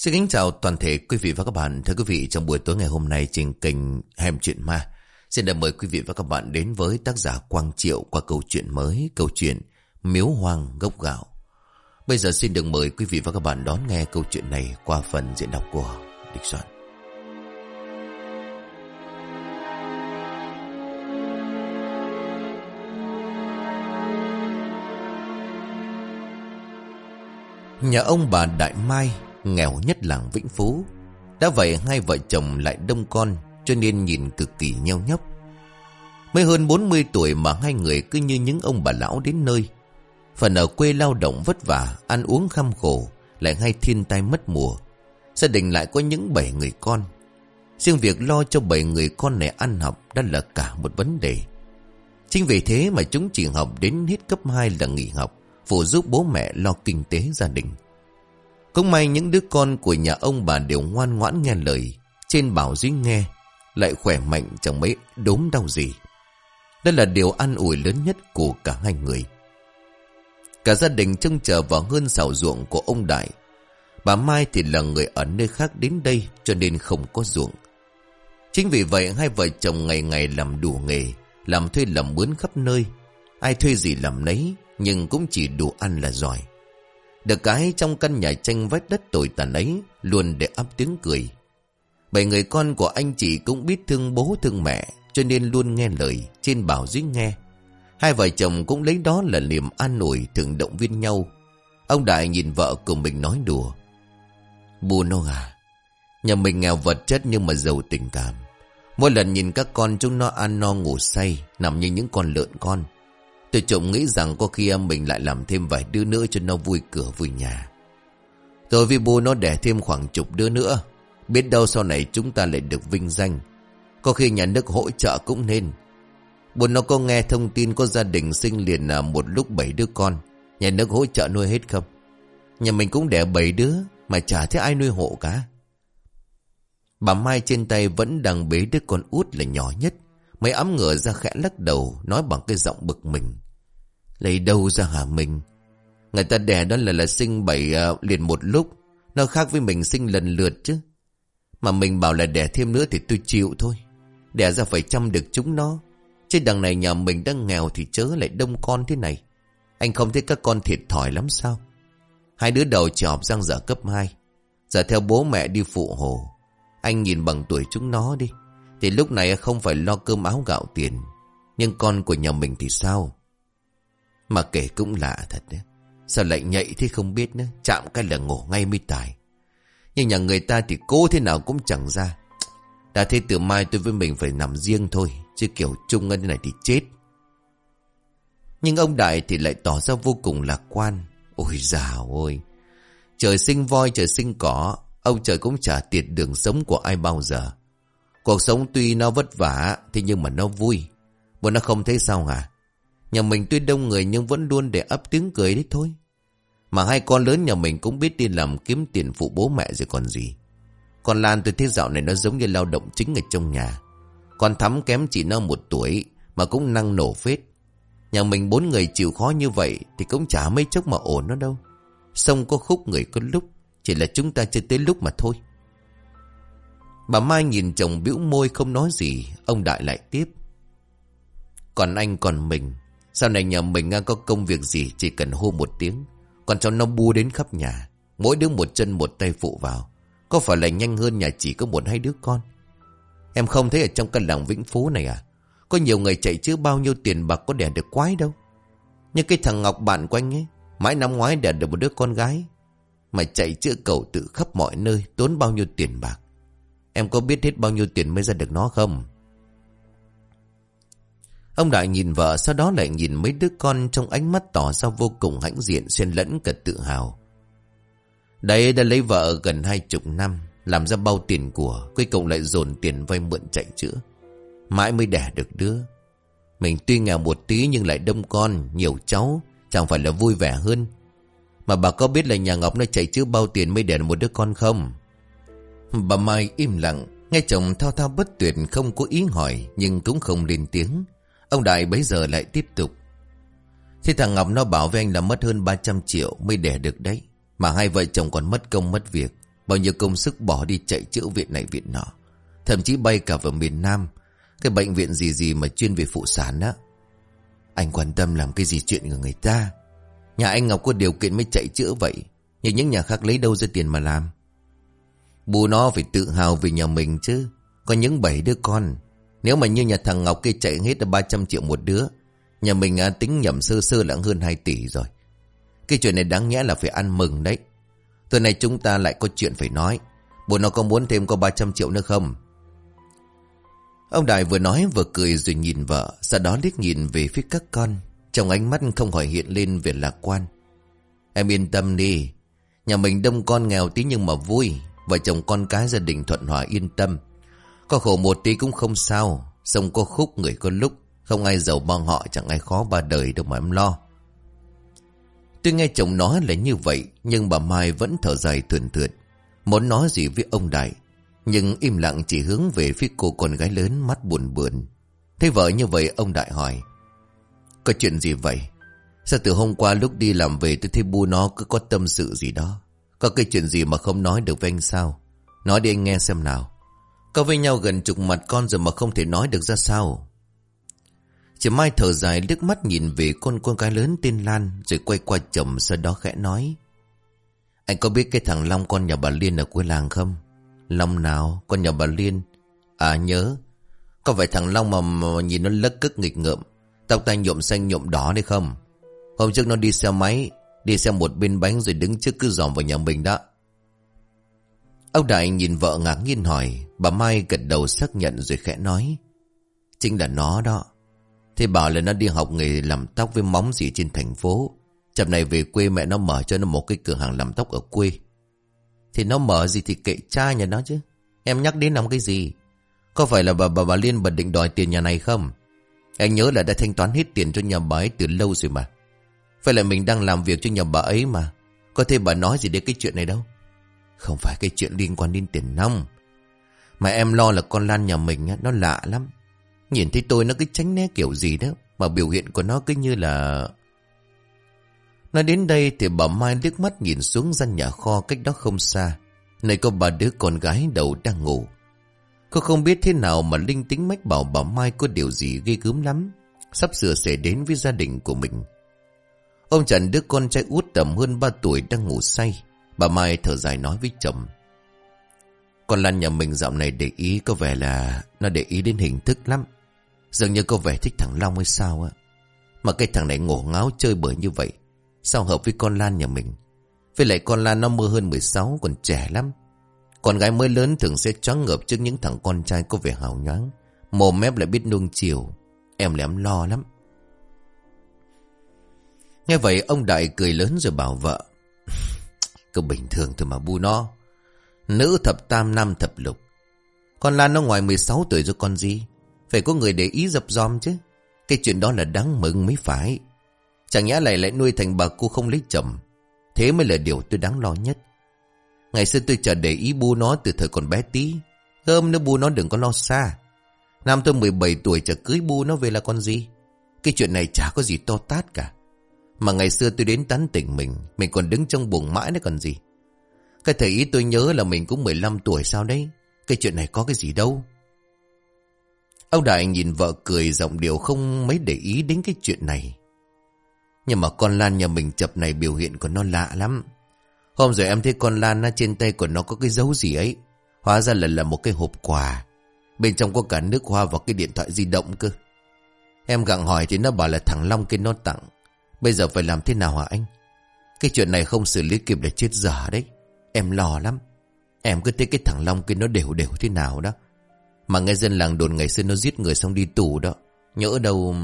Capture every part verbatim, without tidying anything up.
Xin kính chào toàn thể quý vị và các bạn. Thưa quý vị, trong buổi tối ngày hôm nay trên kênh Hem Chuyện Ma, xin được mời quý vị và các bạn đến với tác giả Quang Triệu qua câu chuyện mới, câu chuyện Miếu Hoang Gốc Gạo. Bây giờ xin được mời quý vị và các bạn đón nghe câu chuyện này qua phần diễn đọc của Địch Soạn. Nhà ông bà Đại Mai nghèo nhất làng Vĩnh Phú. Đã vậy hai vợ chồng lại đông con, cho nên nhìn cực kỳ nheo nhóc. Mới hơn bốn mươi tuổi mà hai người cứ như những ông bà lão đến nơi. Phần ở quê lao động vất vả, ăn uống kham khổ, lại hay thiên tai mất mùa. Gia đình lại có những bảy người con. Riêng việc lo cho bảy người con này ăn học đã là cả một vấn đề. Chính vì thế mà chúng chỉ học đến hết cấp hai là nghỉ học, phụ giúp bố mẹ lo kinh tế gia đình. Cũng may những đứa con của nhà ông bà đều ngoan ngoãn nghe lời, trên bảo dưới nghe, lại khỏe mạnh chẳng mấy đốm đau gì. Đây là điều an ủi lớn nhất của cả hai người. Cả gia đình trông chờ vào hơn xào ruộng của ông Đại. Bà Mai thì là người ở nơi khác đến đây cho nên không có ruộng. Chính vì vậy hai vợ chồng ngày ngày làm đủ nghề, làm thuê làm mướn khắp nơi. Ai thuê gì làm nấy, nhưng cũng chỉ đủ ăn là giỏi. Được cái trong căn nhà tranh vách đất tồi tàn ấy luôn để ấp tiếng cười. Bảy người con của anh chị cũng biết thương bố thương mẹ, cho nên luôn nghe lời, trên bảo dưới nghe. Hai vợ chồng cũng lấy đó là niềm an ủi, thường động viên nhau. Ông Đại nhìn vợ của mình nói đùa: "Bu nó à, nhà mình nghèo vật chất nhưng mà giàu tình cảm. Mỗi lần nhìn các con chúng nó ăn no ngủ say, nằm như những con lợn con. Tôi trộm nghĩ rằng có khi mình lại làm thêm vài đứa nữa cho nó vui cửa vui nhà. Rồi vì bố nó đẻ thêm khoảng chục đứa nữa, biết đâu sau này chúng ta lại được vinh danh. Có khi nhà nước hỗ trợ cũng nên. Bố nó có nghe thông tin có gia đình sinh liền là một lúc bảy đứa con, nhà nước hỗ trợ nuôi hết không? Nhà mình cũng đẻ bảy đứa mà chả thấy ai nuôi hộ cả." Bà Mai trên tay vẫn đang bế đứa con út là nhỏ nhất, mấy ấm ngửa ra khẽ lắc đầu, nói bằng cái giọng bực mình: "Lấy đâu ra hả mình? Người ta đẻ đó là là sinh bảy uh, liền một lúc, nó khác với mình sinh lần lượt chứ. Mà mình bảo là đẻ thêm nữa thì tôi chịu thôi. Đẻ ra phải chăm được chúng nó. Chứ đằng này nhà mình đang nghèo thì chớ lại đông con thế này. Anh không thấy các con thiệt thòi lắm sao? Hai đứa đầu chỉ học sang giờ cấp hai, giờ theo bố mẹ đi phụ hồ. Anh nhìn bằng tuổi chúng nó đi, thì lúc này không phải lo cơm áo gạo tiền. Nhưng con của nhà mình thì sao?" Mà kể cũng lạ thật đấy. Sao lại nhạy thế không biết nữa, chạm cái là ngổ ngay mới tài. Nhưng nhà người ta thì cố thế nào cũng chẳng ra. Đã thế từ mai tôi với mình phải nằm riêng thôi, chứ kiểu chung như thế này thì chết. Nhưng ông Đại thì lại tỏ ra vô cùng lạc quan. Ôi dào ôi, trời sinh voi trời sinh cỏ, ông trời cũng chả tiệt đường sống của ai bao giờ. Cuộc sống tuy nó vất vả, thế nhưng mà nó vui. Bố nó không thấy sao hả? Nhà mình tuy đông người nhưng vẫn luôn để ấp tiếng cười đấy thôi. Mà hai con lớn nhà mình cũng biết đi làm kiếm tiền phụ bố mẹ rồi còn gì. Con Lan tôi thấy dạo này nó giống như lao động chính ở trong nhà. Con Thắm kém chỉ nó một tuổi mà cũng năng nổ phết. Nhà mình bốn người chịu khó như vậy thì cũng chả mấy chốc mà ổn nó đâu. Sông có khúc người có lúc, chỉ là chúng ta chưa tới lúc mà thôi. Bà Mai nhìn chồng bĩu môi không nói gì. Ông Đại lại tiếp: "Còn anh còn mình, sau này nhà mình có công việc gì chỉ cần hô một tiếng, còn cho nó bu đến khắp nhà. Mỗi đứa một chân một tay phụ vào, có phải là nhanh hơn nhà chỉ có một hai đứa con? Em không thấy ở trong căn làng Vĩnh Phú này à, có nhiều người chạy chứ bao nhiêu tiền bạc có đẻ được quái đâu. Như cái thằng Ngọc bạn của anh ấy, mãi năm ngoái đẻ được một đứa con gái, mà chạy chữa cầu tự khắp mọi nơi, tốn bao nhiêu tiền bạc. Em có biết hết bao nhiêu tiền mới ra được nó không?" Ông Đại nhìn vợ, sau đó lại nhìn mấy đứa con, trong ánh mắt tỏ ra vô cùng hãnh diện, xen lẫn cả tự hào. Đấy, đã lấy vợ gần hai chục năm, làm ra bao tiền của, cuối cùng lại dồn tiền vay mượn chạy chữa, mãi mới đẻ được đứa. Mình tuy nghèo một tí nhưng lại đông con, nhiều cháu, chẳng phải là vui vẻ hơn. Mà bà có biết là nhà Ngọc nó chạy chữa bao tiền mới đẻ một đứa con không? Bà Mai im lặng, nghe chồng thao thao bất tuyệt, không có ý hỏi nhưng cũng không lên tiếng. Ông Đại bấy giờ lại tiếp tục: "Thế thằng Ngọc nó bảo với anh là mất hơn ba trăm triệu mới đẻ được đấy. Mà hai vợ chồng còn mất công mất việc. Bao nhiêu công sức bỏ đi chạy chữa viện này viện nọ. Thậm chí bay cả vào miền Nam. Cái bệnh viện gì gì mà chuyên về phụ sản á. Anh quan tâm làm cái gì chuyện của người ta. Nhà anh Ngọc có điều kiện mới chạy chữa vậy. Nhưng những nhà khác lấy đâu ra tiền mà làm. Bu nó phải tự hào về nhà mình chứ. Có những bảy đứa con. Nếu mà như nhà thằng Ngọc kia chạy hết là ba trăm triệu một đứa. Nhà mình à, tính nhầm sơ sơ là hơn hai tỷ rồi. Cái chuyện này đáng nhẽ là phải ăn mừng đấy. Tối nay chúng ta lại có chuyện phải nói. Bu nó có muốn thêm có ba trăm triệu nữa không? Ông Đại vừa nói vừa cười rồi nhìn vợ. Sau đó liếc nhìn về phía các con. Trong ánh mắt không khỏi hiện lên vẻ lạc quan. Em yên tâm đi. Nhà mình đông con nghèo tí nhưng mà vui. Vợ chồng con cái gia đình thuận hòa yên tâm. Có khổ một tí cũng không sao. Sông có khúc người có lúc. Không ai giàu bằng họ, chẳng ai khó ba đời đâu mà em lo. Tuy nghe chồng nói là như vậy, nhưng bà Mai vẫn thở dài thườn thượt. Muốn nói gì với ông Đại, nhưng im lặng chỉ hướng về phía cô con gái lớn mắt buồn buồn. Thấy vợ như vậy ông Đại hỏi. Có chuyện gì vậy? Sao từ hôm qua lúc đi làm về tôi thấy Bu nó cứ có tâm sự gì đó. Có cái chuyện gì mà không nói được với anh sao? Nói đi anh nghe xem nào. Có với nhau gần chục mặt con rồi mà không thể nói được ra sao? Chị Mai thở dài liếc mắt nhìn về con con gái lớn tên Lan, rồi quay qua chồng sau đó khẽ nói. Anh có biết cái thằng Long con nhà bà Liên ở cuối làng không? Long nào? Con nhà bà Liên? À nhớ. Có phải thằng Long mà, mà nhìn nó lấc cức nghịch ngợm, tóc tai nhuộm xanh nhuộm đỏ đấy không? Hôm trước nó đi xe máy, đi xe một bên bánh rồi đứng trước cứ dòm vào nhà mình đó. Ông Đại nhìn vợ ngạc nhiên hỏi. Bà Mai gật đầu xác nhận rồi khẽ nói. Chính là nó đó. Thế bảo là nó đi học nghề làm tóc với móng gì trên thành phố. Chập này về quê mẹ nó mở cho nó một cái cửa hàng làm tóc ở quê. Thì nó mở gì thì kệ cha nhà nó chứ. Em nhắc đến làm cái gì? Có phải là bà bà, bà Liên bà định đòi tiền nhà này không? Anh nhớ là đã thanh toán hết tiền cho nhà bà ấy từ lâu rồi mà. Phải là mình đang làm việc cho nhà bà ấy mà. Có thể bà nói gì đến cái chuyện này đâu. Không phải cái chuyện liên quan đến tiền nong. Mà em lo là con Lan nhà mình á, nó lạ lắm. Nhìn thấy tôi nó cứ tránh né kiểu gì đó. Mà biểu hiện của nó cứ như là... Nói đến đây thì bà Mai liếc mắt nhìn xuống gian nhà kho cách đó không xa. Nơi có ba đứa con gái đầu đang ngủ. Cô không biết thế nào mà linh tính mách bảo bà Mai có điều gì ghê gớm lắm. Sắp sửa xảy đến với gia đình của mình. Ông Trần đứa con trai út tầm hơn ba tuổi đang ngủ say. Bà Mai thở dài nói với chồng. Con Lan nhà mình dạo này để ý có vẻ là nó để ý đến hình thức lắm. Dường như có vẻ thích thằng Long hay sao á. Mà cái thằng này ngổ ngáo chơi bời như vậy, sao hợp với con Lan nhà mình? Với lại con Lan nó mới hơn mười sáu, còn trẻ lắm. Con gái mới lớn thường sẽ choáng ngợp trước những thằng con trai có vẻ hào nhoáng, mồm mép lại biết nuông chiều. Em là em lo lắm. Nghe vậy ông Đại cười lớn rồi bảo vợ. Cứ bình thường thôi mà bu nó. Nữ thập tam nam thập lục. Con Lan nó ngoài mười sáu tuổi rồi con gì. Phải có người để ý dập dòm chứ. Cái chuyện đó là đáng mừng mới phải. Chẳng nhẽ lại lại nuôi thành bà cô không lấy chồng. Thế mới là điều tôi đáng lo nhất. Ngày xưa tôi chả để ý bu nó từ thời còn bé tí. Gơm nữa bu nó đừng có lo xa. Năm tôi mười bảy tuổi chả cưới bu nó về là con gì. Cái chuyện này chả có gì to tát cả. Mà ngày xưa tôi đến tán tỉnh mình, mình còn đứng trong buồng mãi đấy còn gì. Cái thời ý tôi nhớ là mình cũng mười lăm tuổi sao đấy. Cái chuyện này có cái gì đâu. Ông Đại nhìn vợ cười giọng điệu không mấy để ý đến cái chuyện này. Nhưng mà con Lan nhà mình chập này biểu hiện của nó lạ lắm. Hôm rồi em thấy con Lan trên tay của nó có cái dấu gì ấy. Hóa ra là là một cái hộp quà. Bên trong có cả nước hoa và cái điện thoại di động cơ. Em gặng hỏi thì nó bảo là thằng Long kia nó tặng. Bây giờ phải làm thế nào hả anh? Cái chuyện này không xử lý kịp là chết dở đấy. Em lo lắm. Em cứ thấy cái thằng Long kia nó đều đều thế nào đó. Mà nghe dân làng đồn ngày xưa nó giết người xong đi tù đó. Nhỡ đâu...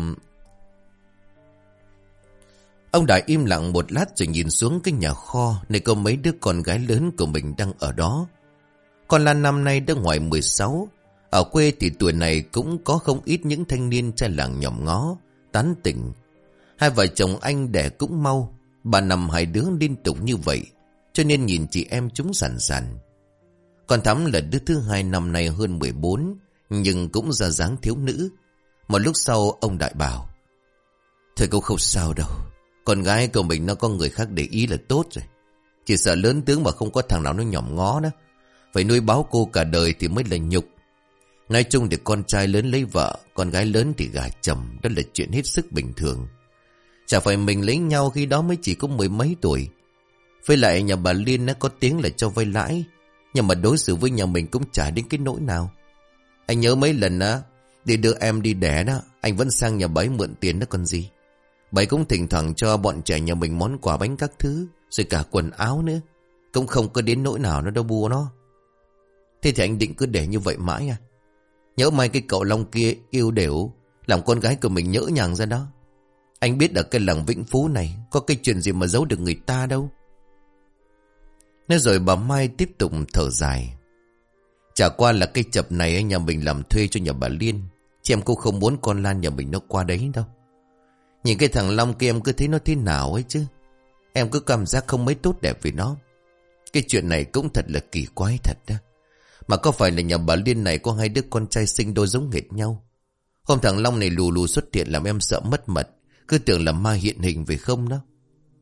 Ông Đại im lặng một lát rồi nhìn xuống cái nhà kho nơi có mấy đứa con gái lớn của mình đang ở đó. Con Lan năm nay đã ngoài mười sáu. Ở quê thì tuổi này cũng có không ít những thanh niên trai làng nhòm ngó, tán tỉnh. Hai vợ chồng anh đẻ cũng mau. Bà nằm hai đứa liên tục như vậy, cho nên nhìn chị em chúng sẵn sẵn. Còn Thắm là đứa thứ hai năm nay hơn mười bốn, nhưng cũng ra dáng thiếu nữ. Một lúc sau ông Đại bảo. Thôi cũng không sao đâu. Con gái của mình nó có người khác để ý là tốt rồi. Chỉ sợ lớn tướng mà không có thằng nào nó nhỏm ngó đó. Phải nuôi báo cô cả đời thì mới là nhục. Nói chung thì con trai lớn lấy vợ, con gái lớn thì gả chồng. Đó là chuyện hết sức bình thường. Chả phải mình lấy nhau khi đó mới chỉ có mười mấy tuổi. Với lại nhà bà Liên nó có tiếng là cho vay lãi, nhưng mà đối xử với nhà mình cũng chả đến cái nỗi nào. Anh nhớ mấy lần á, để đưa em đi đẻ đó, anh vẫn sang nhà bà ấy mượn tiền đó còn gì. Bà ấy cũng thỉnh thoảng cho bọn trẻ nhà mình món quà bánh các thứ, rồi cả quần áo nữa. Cũng không có đến nỗi nào nó đâu bua nó. Thế thì anh định cứ để như vậy mãi à? Nhớ mai cái cậu Long kia yêu đều, làm con gái của mình nhỡ nhàng ra đó. Anh biết ở cái làng Vĩnh Phú này có cái chuyện gì mà giấu được người ta đâu. Nói rồi bà Mai tiếp tục thở dài. Chả qua là cái chập này nhà mình làm thuê cho nhà bà Liên, chứ em cũng không muốn con Lan nhà mình nó qua đấy đâu. Nhìn cái thằng Long kia em cứ thấy nó thế nào ấy chứ. Em cứ cảm giác không mấy tốt đẹp vì nó. Cái chuyện này cũng thật là kỳ quái thật đó. Mà có phải là nhà bà Liên này có hai đứa con trai sinh đôi giống hệt nhau? Hôm thằng Long này lù lù xuất hiện làm em sợ mất mật, cứ tưởng là ma hiện hình về không đó.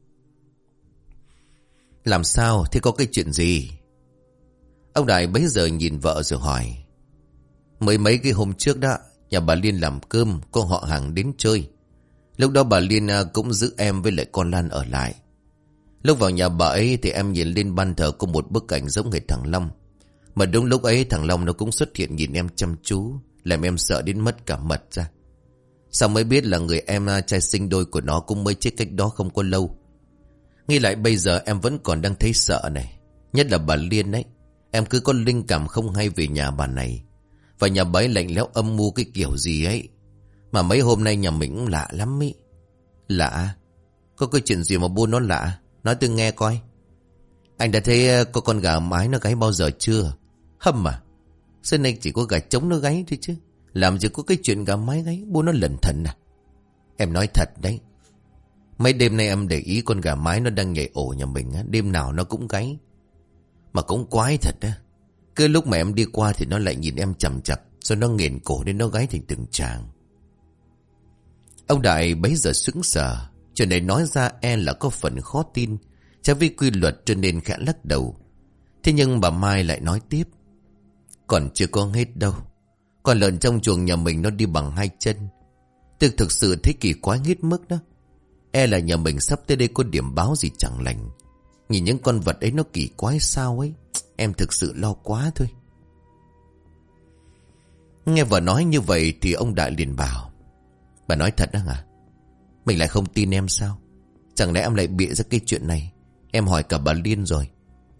Làm sao? Thế có cái chuyện gì? Ông Đại bấy giờ nhìn vợ rồi hỏi. Mới mấy cái hôm trước đó, nhà bà Liên làm cơm, có họ hàng đến chơi. Lúc đó bà Liên cũng giữ em với lại con Lan ở lại. Lúc vào nhà bà ấy thì em nhìn lên ban thờ có một bức ảnh giống hệt thằng Long. Mà đúng lúc ấy thằng Long nó cũng xuất hiện nhìn em chăm chú, làm em sợ đến mất cả mật ra. Sao mới biết là người em trai sinh đôi của nó cũng mới chết cách đó không có lâu. Nghĩ lại bây giờ em vẫn còn đang thấy sợ này. Nhất là bà Liên ấy. Em cứ có linh cảm không hay về nhà bà này. Và nhà bà ấy lạnh lẽo âm mưu cái kiểu gì ấy. Mà mấy hôm nay nhà mình cũng lạ lắm ý. Lạ? Có cái chuyện gì mà buôn nó lạ? Nói tôi nghe coi. Anh đã thấy có con gà mái nó gáy bao giờ chưa? Hâm à? Xưa nay chỉ có gà trống nó gáy thôi chứ. Làm gì có cái chuyện gà mái gáy. Buôn nó lẩn thận à? Em nói thật đấy. Mấy đêm nay em để ý con gà mái nó đang nhảy ổ nhà mình á. Đêm nào nó cũng gáy. Mà cũng quái thật á. Cứ lúc mà em đi qua thì nó lại nhìn em chằm chặp. Rồi nó nghiền cổ nên nó gáy thành từng tràng. Ông Đại bấy giờ sững sờ. Chuyện này nói ra e là có phần khó tin. Trái với quy luật cho nên khẽ lắc đầu. Thế nhưng bà Mai lại nói tiếp. Còn chưa có hết đâu. Con lợn trong chuồng nhà mình nó đi bằng hai chân. Tôi thực sự thấy kỳ quái hết mức đó. E là nhà mình sắp tới đây có điểm báo gì chẳng lành. Nhìn những con vật ấy nó kỳ quái sao ấy. Em thực sự lo quá thôi. Nghe vợ nói như vậy thì ông Đại liền bảo. Bà nói thật đó hả? Mình lại không tin em sao? Chẳng lẽ em lại bịa ra cái chuyện này? Em hỏi cả bà Liên rồi.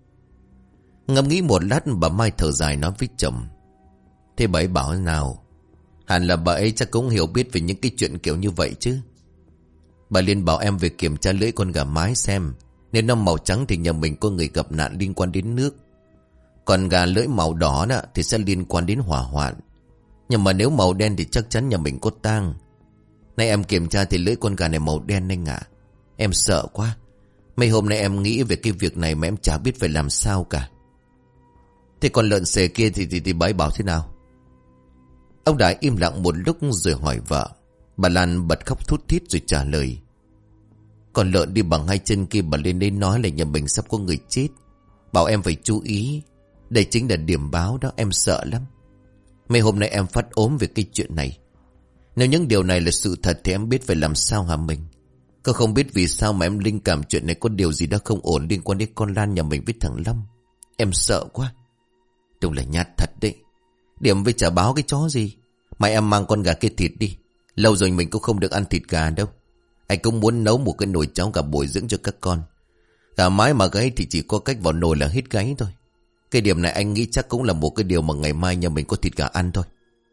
Ngẫm nghĩ một lát bà Mai thở dài nói với chồng. Thế bà ấy bảo nào? Hẳn là bà ấy chắc cũng hiểu biết về những cái chuyện kiểu như vậy chứ. Bà Liên bảo em về kiểm tra lưỡi con gà mái xem. Nếu nó màu trắng thì nhà mình có người gặp nạn liên quan đến nước. Còn gà lưỡi màu đỏ đó thì sẽ liên quan đến hỏa hoạn. Nhưng mà nếu màu đen thì chắc chắn nhà mình có tang. Nay em kiểm tra thì lưỡi con gà này màu đen anh ạ. Em sợ quá. Mấy hôm nay em nghĩ về cái việc này mà em chả biết phải làm sao cả. Thế còn lợn xề kia thì, thì, thì bà ấy bảo thế nào? Ông Đại im lặng một lúc rồi hỏi vợ. Bà Lan bật khóc thút thít rồi trả lời. Còn lợn đi bằng hai chân kia bà lên đây nói là nhà mình sắp có người chết. Bảo em phải chú ý. Đây chính là điểm báo đó, em sợ lắm. Mấy hôm nay em phát ốm về cái chuyện này. Nếu những điều này là sự thật thì em biết phải làm sao hả mình? Cô không biết vì sao mà em linh cảm chuyện này có điều gì đó không ổn liên quan đến con Lan nhà mình với thằng Long. Em sợ quá. Đúng là nhát thật đấy. Điểm với chả báo cái chó gì. Mà em mang con gà kia thịt đi. Lâu rồi mình cũng không được ăn thịt gà đâu. Anh cũng muốn nấu một cái nồi cháo gà bồi dưỡng cho các con. Gà mái mà gáy thì chỉ có cách vào nồi là hết gáy thôi. Cái điểm này anh nghĩ chắc cũng là một cái điều mà ngày mai nhà mình có thịt gà ăn thôi.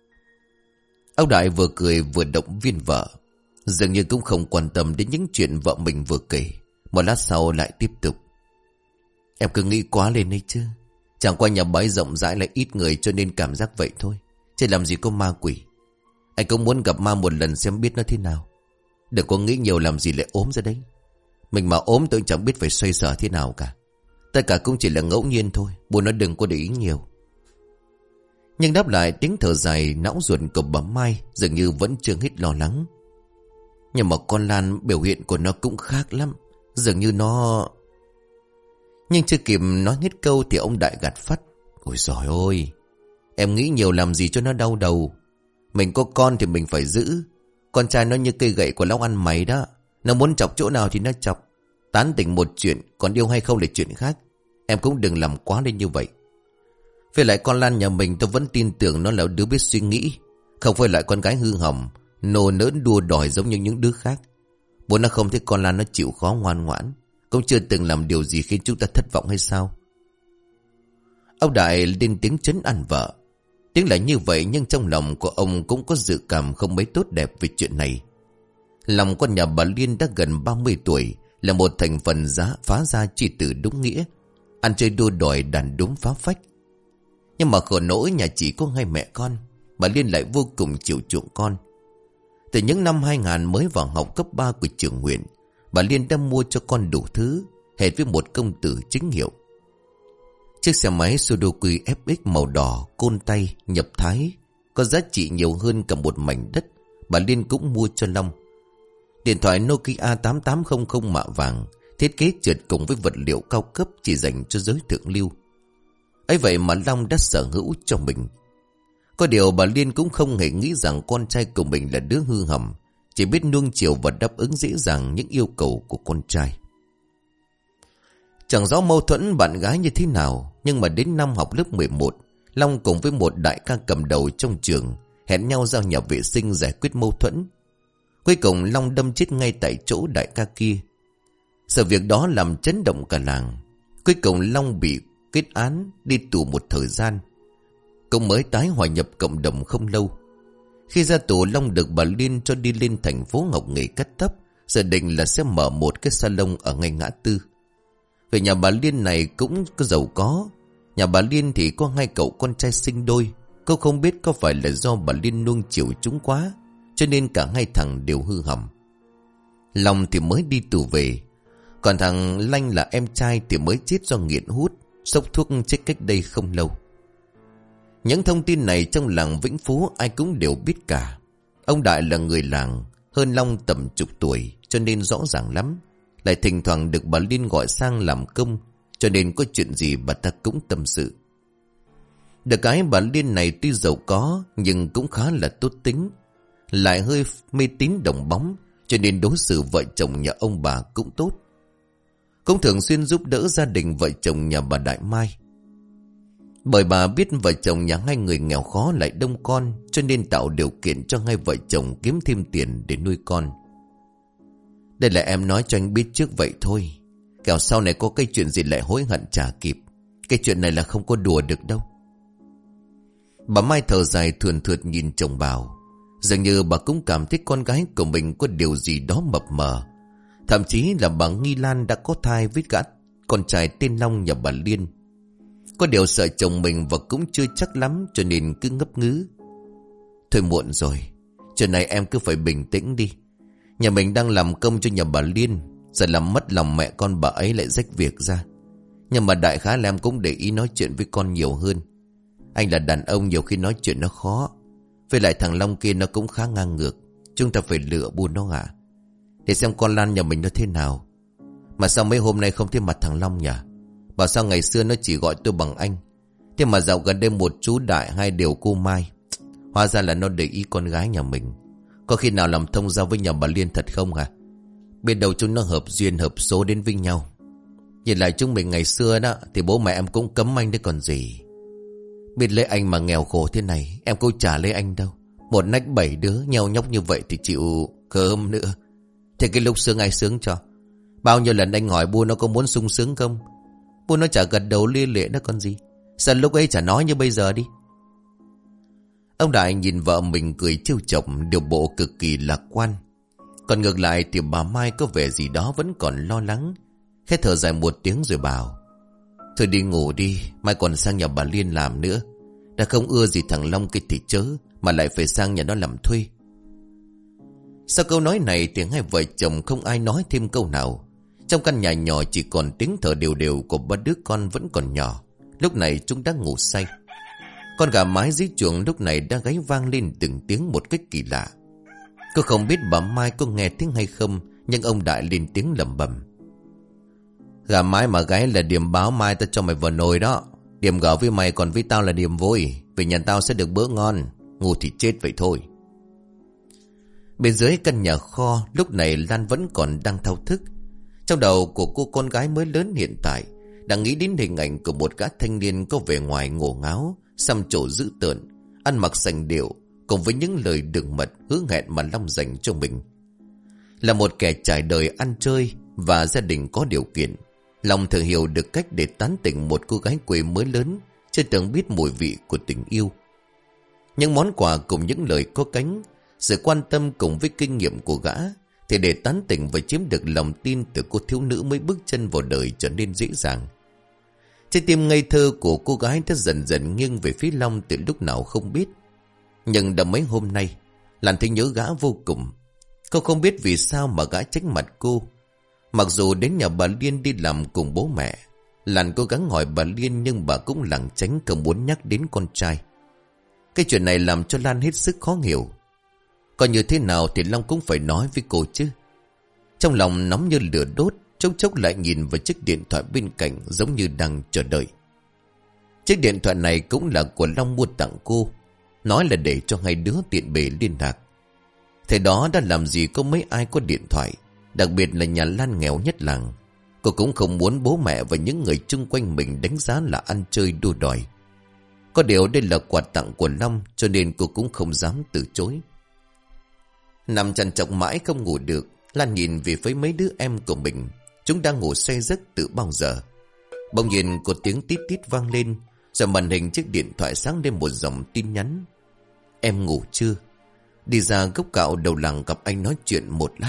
Ông Đại vừa cười vừa động viên vợ. Dường như cũng không quan tâm đến những chuyện vợ mình vừa kể. Một lát sau lại tiếp tục. Em cứ nghĩ quá lên đấy chứ. Chẳng qua nhà bái rộng rãi lại ít người cho nên cảm giác vậy thôi. Chứ làm gì có ma quỷ. Anh cũng muốn gặp ma một lần xem biết nó thế nào. Đừng có nghĩ nhiều làm gì lại ốm ra đấy. Mình mà ốm tôi chẳng biết phải xoay sở thế nào cả. Tất cả cũng chỉ là ngẫu nhiên thôi. Bố nó đừng có để ý nhiều. Nhưng đáp lại tiếng thở dài não ruột của bà Mai dường như vẫn chưa hết lo lắng. Nhưng mà con Lan biểu hiện của nó cũng khác lắm. Dường như nó... Nhưng chưa kịp nói hết câu thì ông Đại gạt phắt. Ôi giời ơi, em nghĩ nhiều làm gì cho nó đau đầu. Mình có con thì mình phải giữ. Con trai nó như cây gậy của lão ăn mày đó. Nó muốn chọc chỗ nào thì nó chọc. Tán tỉnh một chuyện, còn yêu hay không là chuyện khác. Em cũng đừng làm quá lên như vậy. Với lại con Lan nhà mình tôi vẫn tin tưởng nó là đứa biết suy nghĩ. Không phải lại con gái hư hỏng, nô nỡn đua đòi giống như những đứa khác. Bố nó không thấy con Lan nó chịu khó ngoan ngoãn, cũng chưa từng làm điều gì khiến chúng ta thất vọng hay sao? Ông Đại lên tiếng trấn an vợ. Tiếng là như vậy nhưng trong lòng của ông cũng có dự cảm không mấy tốt đẹp về chuyện này. Lòng con nhà bà Liên đã gần ba mươi tuổi, là một thành phần giá phá gia chi tử đúng nghĩa, ăn chơi đua đòi đàn đúng phá phách. Nhưng mà khổ nỗi nhà chỉ có hai mẹ con, bà Liên lại vô cùng chịu chuộng con. Từ những năm hai nghìn mới vào học cấp ba của trường huyện, bà Liên đã mua cho con đủ thứ, hệt với một công tử chính hiệu. Chiếc xe máy Suzuki ép ích màu đỏ, côn tay, nhập thái, có giá trị nhiều hơn cả một mảnh đất, bà Liên cũng mua cho Long. Điện thoại Nokia tám tám không không mạ vàng, thiết kế trượt cùng với vật liệu cao cấp chỉ dành cho giới thượng lưu. Ấy vậy mà Long đã sở hữu cho mình. Có điều bà Liên cũng không hề nghĩ rằng con trai của mình là đứa hư hỏng, chỉ biết nuông chiều và đáp ứng dễ dàng những yêu cầu của con trai. Chẳng rõ mâu thuẫn bạn gái như thế nào, nhưng mà đến năm học lớp mười một, Long cùng với một đại ca cầm đầu trong trường hẹn nhau ra nhà vệ sinh giải quyết mâu thuẫn. Cuối cùng Long đâm chết ngay tại chỗ đại ca kia. Sự việc đó làm chấn động cả làng. Cuối cùng Long bị kết án, đi tù một thời gian, cũng mới tái hòa nhập cộng đồng không lâu. Khi ra tù, Long được bà Liên cho đi lên thành phố Ngọc Nghệ cắt tóc, dự định là sẽ mở một cái salon ở ngay ngã tư. Về nhà bà Liên này cũng có giàu có. Nhà bà Liên thì có hai cậu con trai sinh đôi. Cô không biết có phải là do bà Liên nuông chiều chúng quá, cho nên cả hai thằng đều hư hỏng. Long thì mới đi tù về, còn thằng Lanh là em trai thì mới chết do nghiện hút, sốc thuốc chết cách đây không lâu. Những thông tin này trong làng Vĩnh Phú ai cũng đều biết cả. Ông Đại là người làng, hơn Long tầm chục tuổi, cho nên rõ ràng lắm. Lại thỉnh thoảng được bà Liên gọi sang làm công, cho nên có chuyện gì bà ta cũng tâm sự. Được cái bà Liên này tuy giàu có nhưng cũng khá là tốt tính, lại hơi mê tín đồng bóng, cho nên đối xử vợ chồng nhà ông bà cũng tốt. Cũng thường xuyên giúp đỡ gia đình vợ chồng nhà bà Đại Mai. Bởi bà biết vợ chồng nhà hai người nghèo khó lại đông con, cho nên tạo điều kiện cho hai vợ chồng kiếm thêm tiền để nuôi con. Đây là em nói cho anh biết trước vậy thôi, kẻo sau này có cái chuyện gì lại hối hận chả kịp. Cái chuyện này là không có đùa được đâu. Bà Mai thở dài thườn thượt nhìn chồng bảo. Dường như bà cũng cảm thấy con gái của mình có điều gì đó mập mờ. Thậm chí là bà nghi Lan đã có thai với gã con trai tên Long nhà bà Liên. Có điều sợ chồng mình và cũng chưa chắc lắm, cho nên cứ ngấp ngứ. Thôi muộn rồi, chuyện này em cứ phải bình tĩnh đi. Nhà mình đang làm công cho nhà bà Liên, giờ làm mất lòng mẹ con bà ấy lại rách việc ra. Nhưng mà đại khái là em cũng để ý nói chuyện với con nhiều hơn. Anh là đàn ông, nhiều khi nói chuyện nó khó. Với lại thằng Long kia nó cũng khá ngang ngược, chúng ta phải lựa buôn nó hả? Để xem con Lan nhà mình nó thế nào. Mà sao mấy hôm nay không thấy mặt thằng Long nhỉ? Bảo sao ngày xưa nó chỉ gọi tôi bằng anh. Thế mà dạo gần đây một chú Đại hai đều cô Mai. Hóa ra là nó để ý con gái nhà mình. Có khi nào làm thông giao với nhà bà Liên thật không hả? Biết đâu chúng nó hợp duyên hợp số đến với nhau. Nhìn lại chúng mình ngày xưa đó thì bố mẹ em cũng cấm anh đấy còn gì. Biết lấy anh mà nghèo khổ thế này, em cũng chả lấy anh đâu. Một nách bảy đứa nheo nhóc như vậy thì chịu cơm nữa. Thế cái lúc sướng ai sướng cho? Bao nhiêu lần anh hỏi bu nó có muốn sung sướng không? Bu nó chả gật đầu lia lịa đó còn gì. Sao lúc ấy chả nói như bây giờ đi. Ông Đại nhìn vợ mình cười trêu chọc, điều bộ cực kỳ lạc quan. Còn ngược lại thì bà Mai có vẻ gì đó vẫn còn lo lắng. Khẽ thở dài một tiếng rồi bảo. Thôi đi ngủ đi, mai còn sang nhà bà Liên làm nữa. Đã không ưa gì thằng Long kia thì chớ, mà lại phải sang nhà nó làm thuê. Sau câu nói này thì hai vợ chồng không ai nói thêm câu nào. Trong căn nhà nhỏ chỉ còn tiếng thở đều đều của ba đứa con vẫn còn nhỏ. Lúc này chúng đã ngủ say. Con gà mái dưới chuồng lúc này đã gáy vang lên từng tiếng một cách kỳ lạ. Cô không biết bà Mai có nghe tiếng hay không, nhưng ông Đại lên tiếng lẩm bẩm. Gà mái mà gáy là điểm báo mai tao cho mày vào nồi đó. Điểm gạo với mày còn với tao là điểm vui. Về nhà tao sẽ được bữa ngon. Ngu thì chết vậy thôi. Bên dưới căn nhà kho lúc này Lan vẫn còn đang thao thức. Trong đầu của cô con gái mới lớn hiện tại đang nghĩ đến hình ảnh của một gã thanh niên có vẻ ngoài ngổ ngáo, xăm trổ dữ tợn, ăn mặc sành điệu, cùng với những lời đường mật hứa hẹn mà Long dành cho mình. Là một kẻ trải đời ăn chơi và gia đình có điều kiện, Long thường hiểu được cách để tán tỉnh một cô gái quê mới lớn, chưa từng biết mùi vị của tình yêu. Những món quà cùng những lời có cánh, sự quan tâm cùng với kinh nghiệm của gã, thì để tán tỉnh và chiếm được lòng tin từ cô thiếu nữ mới bước chân vào đời trở nên dễ dàng. Trái tim ngây thơ của cô gái đã dần dần nghiêng về phía Long từ lúc nào không biết. Nhưng đã mấy hôm nay, Lan thấy nhớ gã vô cùng. Cô không biết vì sao mà gã tránh mặt cô. Mặc dù đến nhà bà Liên đi làm cùng bố mẹ, Lan cố gắng hỏi bà Liên nhưng bà cũng lảng tránh không muốn nhắc đến con trai. Cái chuyện này làm cho Lan hết sức khó hiểu. Còn như thế nào thì Long cũng phải nói với cô chứ. Trong lòng nóng như lửa đốt, chốc chốc lại nhìn vào chiếc điện thoại bên cạnh giống như đang chờ đợi. Chiếc điện thoại này cũng là của Long mua tặng cô, nói là để cho hai đứa tiện bề liên lạc. Thế đó đã làm gì có mấy ai có điện thoại, đặc biệt là nhà Lan nghèo nhất làng. Cô cũng không muốn bố mẹ và những người chung quanh mình đánh giá là ăn chơi đua đòi. Có điều đây là quà tặng của Long, cho nên cô cũng không dám từ chối. Nằm trằn trọc mãi không ngủ được, Lan nhìn về phía mấy đứa em của mình. Chúng đang ngủ say giấc từ bao giờ. Bỗng nhiên có tiếng tít tít vang lên, rồi màn hình chiếc điện thoại sáng lên một dòng tin nhắn. Em ngủ chưa? Đi ra gốc gạo đầu làng gặp anh nói chuyện một lát.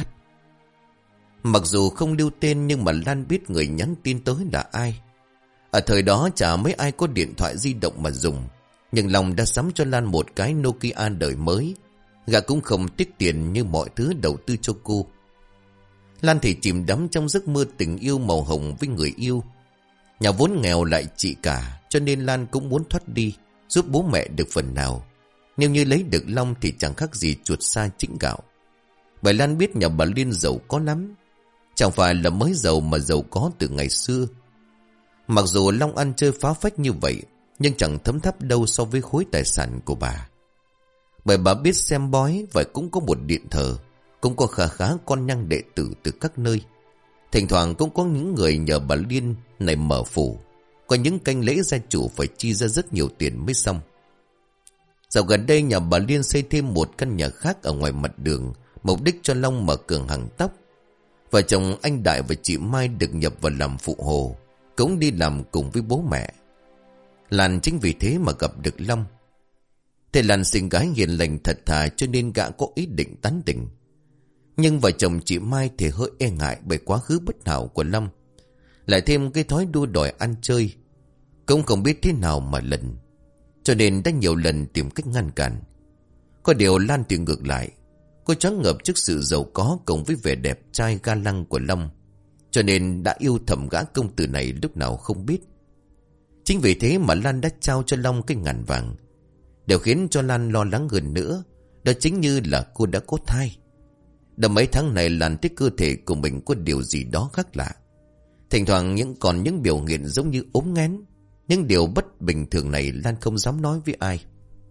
Mặc dù không lưu tên nhưng mà Lan biết người nhắn tin tới là ai. Ở thời đó chả mấy ai có điện thoại di động mà dùng, nhưng Long đã sắm cho Lan một cái Nokia đời mới. Gã cũng không tiếc tiền như mọi thứ đầu tư cho cô. Lan thì chìm đắm trong giấc mơ tình yêu màu hồng với người yêu. Nhà vốn nghèo lại chị cả, cho nên Lan cũng muốn thoát đi, giúp bố mẹ được phần nào. Nếu như lấy được Long thì chẳng khác gì chuột sa chĩnh gạo. Bởi Lan biết nhà bà Liên giàu có lắm, chẳng phải là mới giàu mà giàu có từ ngày xưa. Mặc dù Long ăn chơi phá phách như vậy, nhưng chẳng thấm tháp đâu so với khối tài sản của bà. Bởi bà biết xem bói và cũng có một điện thờ, cũng có khá khá con nhang đệ tử từ các nơi. Thỉnh thoảng cũng có những người nhờ bà Liên này mở phủ, có những canh lễ gia chủ phải chi ra rất nhiều tiền mới xong. Dạo gần đây nhà bà Liên xây thêm một căn nhà khác ở ngoài mặt đường, mục đích cho Long mở cửa hàng tóc. Vợ chồng anh Đại và chị Mai được nhập vào làm phụ hồ, cũng đi làm cùng với bố mẹ. Lan chính vì thế mà gặp được Long. Thế Lan xinh gái hiền lành thật thà, cho nên gã có ý định tán tỉnh. Nhưng vợ chồng chị Mai thì hơi e ngại bởi quá khứ bất hảo của Long, lại thêm cái thói đua đòi ăn chơi, cũng không biết thế nào mà lần, cho nên đã nhiều lần tìm cách ngăn cản. Có điều Lan thì ngược lại, cô choáng ngợp trước sự giàu có cùng với vẻ đẹp trai ga lăng của Long, cho nên đã yêu thầm gã công tử này lúc nào không biết. Chính vì thế mà Lan đã trao cho Long cái ngàn vàng. Điều khiến cho Lan lo lắng hơn nữa, đó chính như là cô đã có thai. Đã mấy tháng này Lan thấy cơ thể của mình có điều gì đó khác lạ. Thỉnh thoảng những còn những biểu hiện giống như ốm nghén. Những điều bất bình thường này Lan không dám nói với ai.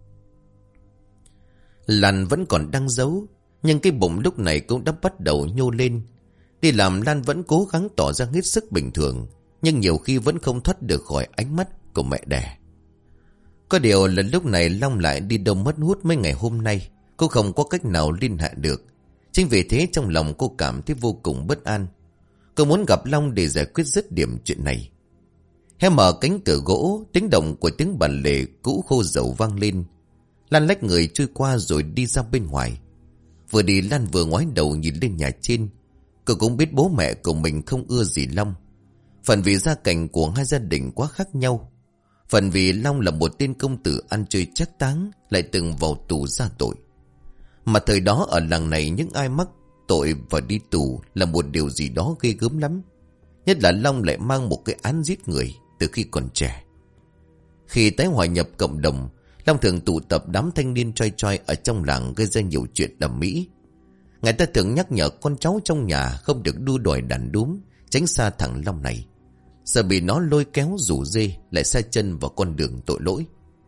Lan vẫn còn đang giấu, nhưng cái bụng lúc này cũng đã bắt đầu nhô lên. Đi làm Lan vẫn cố gắng tỏ ra hết sức bình thường, nhưng nhiều khi vẫn không thoát được khỏi ánh mắt của mẹ đẻ. Có điều là lúc này Long lại đi đâu mất hút mấy ngày hôm nay, cô không có cách nào liên hệ được. Chính vì thế trong lòng cô cảm thấy vô cùng bất an. Cô muốn gặp Long để giải quyết dứt điểm chuyện này. Hé mở cánh cửa gỗ, tiếng động của tiếng bàn lề cũ khô dầu vang lên. Lan lách người trôi qua rồi đi ra bên ngoài. Vừa đi Lan vừa ngoái đầu nhìn lên nhà trên. Cô cũng biết bố mẹ của mình không ưa gì Long. Phần vì gia cảnh của hai gia đình quá khác nhau. Phần vì Long là một tên công tử ăn chơi trác táng, lại từng vào tù ra tội. Mà thời đó ở làng này những ai mắc tội và đi tù là một điều gì đó ghê gớm lắm. Nhất là Long lại mang một cái án giết người từ khi còn trẻ. Khi tái hòa nhập cộng đồng, Long thường tụ tập đám thanh niên choi choi ở trong làng gây ra nhiều chuyện ầm ĩ. Người ta thường nhắc nhở con cháu trong nhà không được đua đòi đàn đúm, tránh xa thằng Long này. sợ bị nó lôi kéo rủ dê lại sa chân vào con đường tội lỗi.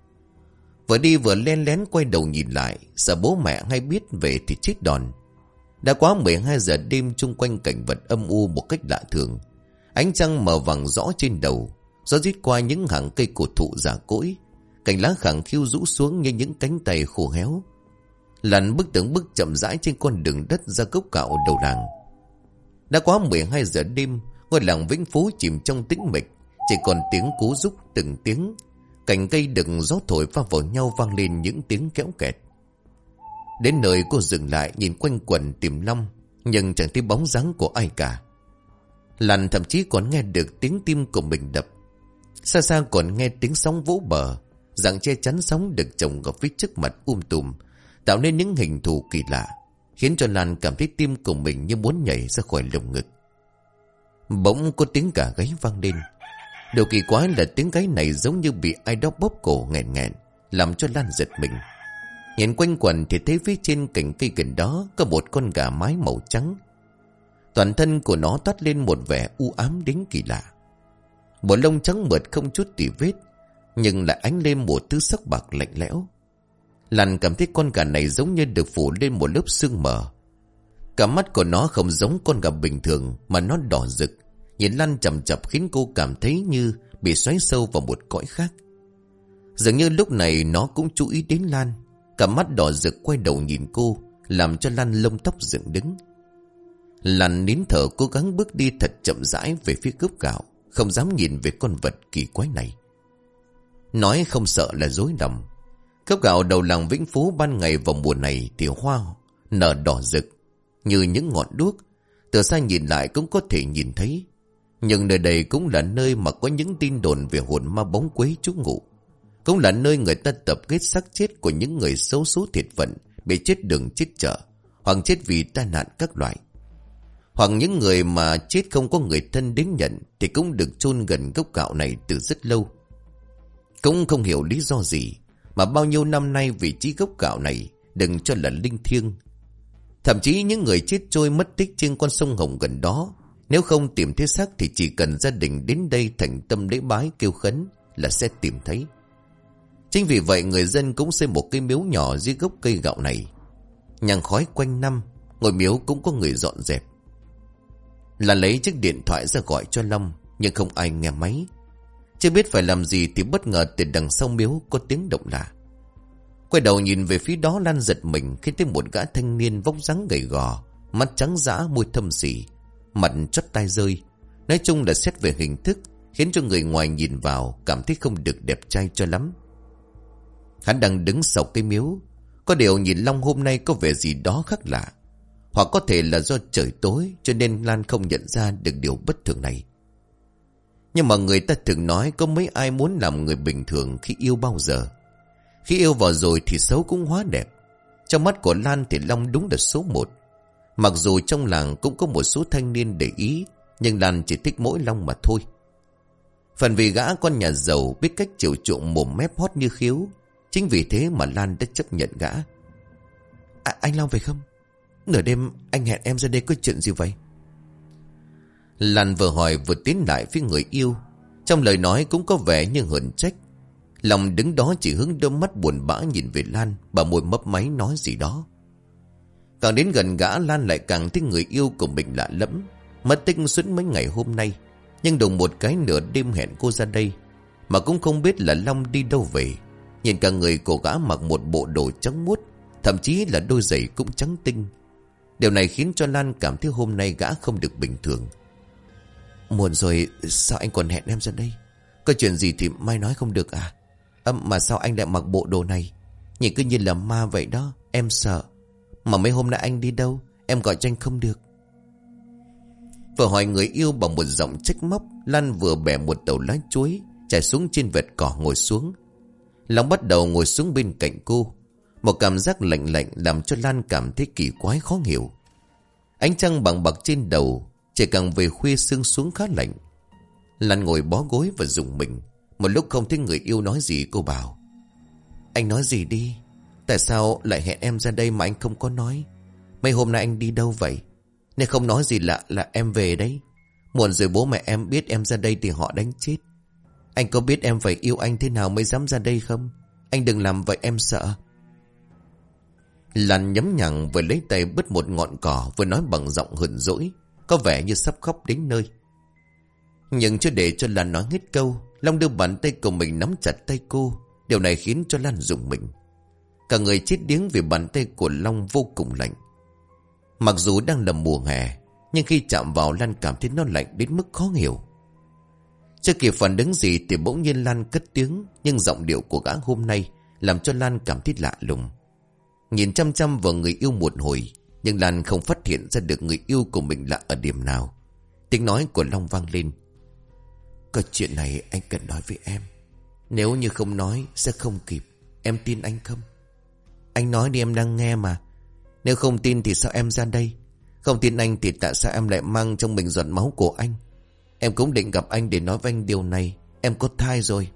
Vừa đi vừa len lén quay đầu nhìn lại, sợ bố mẹ hay biết về thì chết đòn. Đã quá mười hai giờ đêm, chung quanh cảnh vật âm u một cách lạ thường. Ánh trăng mờ vàng rõ trên đầu, gió rít qua những hàng cây cổ thụ già cỗi, cành lá khẳng khiu rũ xuống như những cánh tay khô héo. Lăn bước từng bước chậm rãi trên con đường đất ra gốc cạo đầu làng. Đã quá mười hai giờ đêm, ngôi làng Vĩnh Phú chìm trong tĩnh mịch, chỉ còn tiếng cú rúc từng tiếng. Cành cây đừng gió thổi va vào nhau vang lên những tiếng kéo kẹt. Đến nơi cô dừng lại nhìn quanh quần tìm Long, nhưng chẳng thấy bóng dáng của ai cả. Lan thậm chí còn nghe được tiếng tim của mình đập. Xa xa còn nghe tiếng sóng vỗ bờ, rặng che chắn sóng được trồng ở phía trước mặt um tùm, tạo nên những hình thù kỳ lạ, khiến cho Lan cảm thấy tim của mình như muốn nhảy ra khỏi lồng ngực. Bỗng có tiếng gà gáy vang lên. Điều kỳ quái là tiếng gáy này giống như bị ai đó bóp cổ nghẹn nghẹn, làm cho Lan giật mình. Nhìn quanh quần thì thấy phía trên cành cây gần đó có một con gà mái màu trắng. Toàn thân của nó toát lên một vẻ u ám đến kỳ lạ. Bộ lông trắng mượt không chút tì vết, nhưng lại ánh lên một thứ sắc bạc lạnh lẽo. Lan cảm thấy con gà này giống như được phủ lên một lớp sương mờ. Cả mắt của nó không giống con gà bình thường, mà nó đỏ rực. Nhìn Lan chằm chặp khiến cô cảm thấy như bị xoáy sâu vào một cõi khác. Dường như lúc này nó cũng chú ý đến Lan. Cả mắt đỏ rực quay đầu nhìn cô, làm cho Lan lông tóc dựng đứng. Lan nín thở cố gắng bước đi thật chậm rãi về phía gốc gạo, không dám nhìn về con vật kỳ quái này. Nói không sợ là dối lòng. Gốc gạo đầu làng Vĩnh Phú ban ngày vào mùa này thì hoa nở đỏ rực như những ngọn đuốc, từ xa nhìn lại cũng có thể nhìn thấy. Nhưng nơi đây cũng là nơi mà có những tin đồn về hồn ma bóng quế trú ngụ. Cũng là nơi người ta tập kết xác chết của những người xấu số thiệt phận, bị chết đường chết chợ, hoặc chết vì tai nạn các loại. Hoặc những người mà chết không có người thân đến nhận thì cũng được chôn gần gốc gạo này từ rất lâu. Cũng không hiểu lý do gì mà bao nhiêu năm nay vị trí gốc gạo này đừng cho là linh thiêng. Thậm chí những người chết trôi mất tích trên con sông Hồng gần đó, nếu không tìm thấy xác thì chỉ cần gia đình đến đây thành tâm lễ bái kêu khấn là sẽ tìm thấy. Chính vì vậy người dân cũng xây một cái miếu nhỏ dưới gốc cây gạo này. Nhang khói quanh năm, ngôi miếu cũng có người dọn dẹp. Là lấy chiếc điện thoại ra gọi cho Long, nhưng không ai nghe máy. Chưa biết phải làm gì thì bất ngờ từ đằng sau miếu có tiếng động lạ. Quay đầu nhìn về phía đó, Lan giật mình khi thấy một gã thanh niên vóc dáng gầy gò, mắt trắng dã, môi thâm sỉ, mặt chót tai rơi. Nói chung là xét về hình thức, khiến cho người ngoài nhìn vào cảm thấy không được đẹp trai cho lắm. Hắn đang đứng sau cây miếu. Có điều nhìn Long hôm nay có vẻ gì đó khác lạ. Hoặc có thể là do trời tối cho nên Lan không nhận ra được điều bất thường này. Nhưng mà người ta thường nói có mấy ai muốn làm người bình thường khi yêu bao giờ. Khi yêu vào rồi thì xấu cũng hóa đẹp. Trong mắt của Lan thì Long đúng là số một. Mặc dù trong làng cũng có một số thanh niên để ý, nhưng Lan chỉ thích mỗi Long mà thôi. Phần vì gã con nhà giàu biết cách chiều chuộng mồm mép hót như khiếu. Chính vì thế mà Lan đã chấp nhận gã. À, anh Long phải không? Nửa đêm anh hẹn em ra đây có chuyện gì vậy? Lan vừa hỏi vừa tiến lại phía người yêu. Trong lời nói cũng có vẻ như hờn trách. Long đứng đó chỉ hướng đôi mắt buồn bã nhìn về Lan, bà môi mấp máy nói gì đó. Càng đến gần gã, Lan lại càng thấy người yêu của mình lạ lẫm. Mất tích suốt mấy ngày hôm nay, nhưng đùng một cái nửa đêm hẹn cô ra đây, mà cũng không biết là Long đi đâu về. Nhìn cả người của gã mặc một bộ đồ trắng muốt, thậm chí là đôi giày cũng trắng tinh. Điều này khiến cho Lan cảm thấy hôm nay gã không được bình thường. Muộn rồi, sao anh còn hẹn em ra đây? Có chuyện gì thì mai nói không được à? À mà sao anh lại mặc bộ đồ này? Nhìn cứ như là ma vậy đó, em sợ. Mà mấy hôm nay anh đi đâu? Em gọi cho anh không được. Vừa hỏi người yêu bằng một giọng trách móc, Lan vừa bẻ một đầu lá chuối trải xuống trên vệt cỏ ngồi xuống. Long bắt đầu ngồi xuống bên cạnh cô. Một cảm giác lạnh lạnh làm cho Lan cảm thấy kỳ quái khó hiểu. Ánh trăng bằng bạc trên đầu, chỉ càng về khuya sương xuống khá lạnh. Lan ngồi bó gối và rùng mình. Một lúc không thấy người yêu nói gì, cô bảo: Anh nói gì đi? Tại sao lại hẹn em ra đây mà anh không có nói? Mấy hôm nay anh đi đâu vậy? Nên không nói gì lạ là em về đấy. Muộn rồi bố mẹ em biết em ra đây thì họ đánh chết. Anh có biết em phải yêu anh thế nào mới dám ra đây không? Anh đừng làm vậy em sợ. Lan nhấm nhằng vừa lấy tay bứt một ngọn cỏ, vừa nói bằng giọng hờn dỗi, có vẻ như sắp khóc đến nơi. Nhưng chưa để cho Lan nói hết câu, Long đưa bàn tay của mình nắm chặt tay cô. Điều này khiến cho Lan rùng mình. Cả người chết điếng vì bàn tay của Long vô cùng lạnh. Mặc dù đang là mùa hè, nhưng khi chạm vào Lan cảm thấy nó lạnh đến mức khó hiểu. Chưa kịp phản ứng gì thì bỗng nhiên Lan cất tiếng, nhưng giọng điệu của gã hôm nay làm cho Lan cảm thấy lạ lùng. Nhìn chăm chăm vào người yêu một hồi, nhưng Lan không phát hiện ra được người yêu của mình lạ ở điểm nào. Tiếng nói của Long vang lên. Có chuyện này anh cần nói với em. Nếu như không nói sẽ không kịp. Em tin anh không? Anh nói đi, em đang nghe mà. Nếu không tin thì sao em ra đây? Không tin anh thì tại sao em lại mang trong mình giọt máu của anh? Em cũng định gặp anh để nói với anh điều này. Em có thai rồi.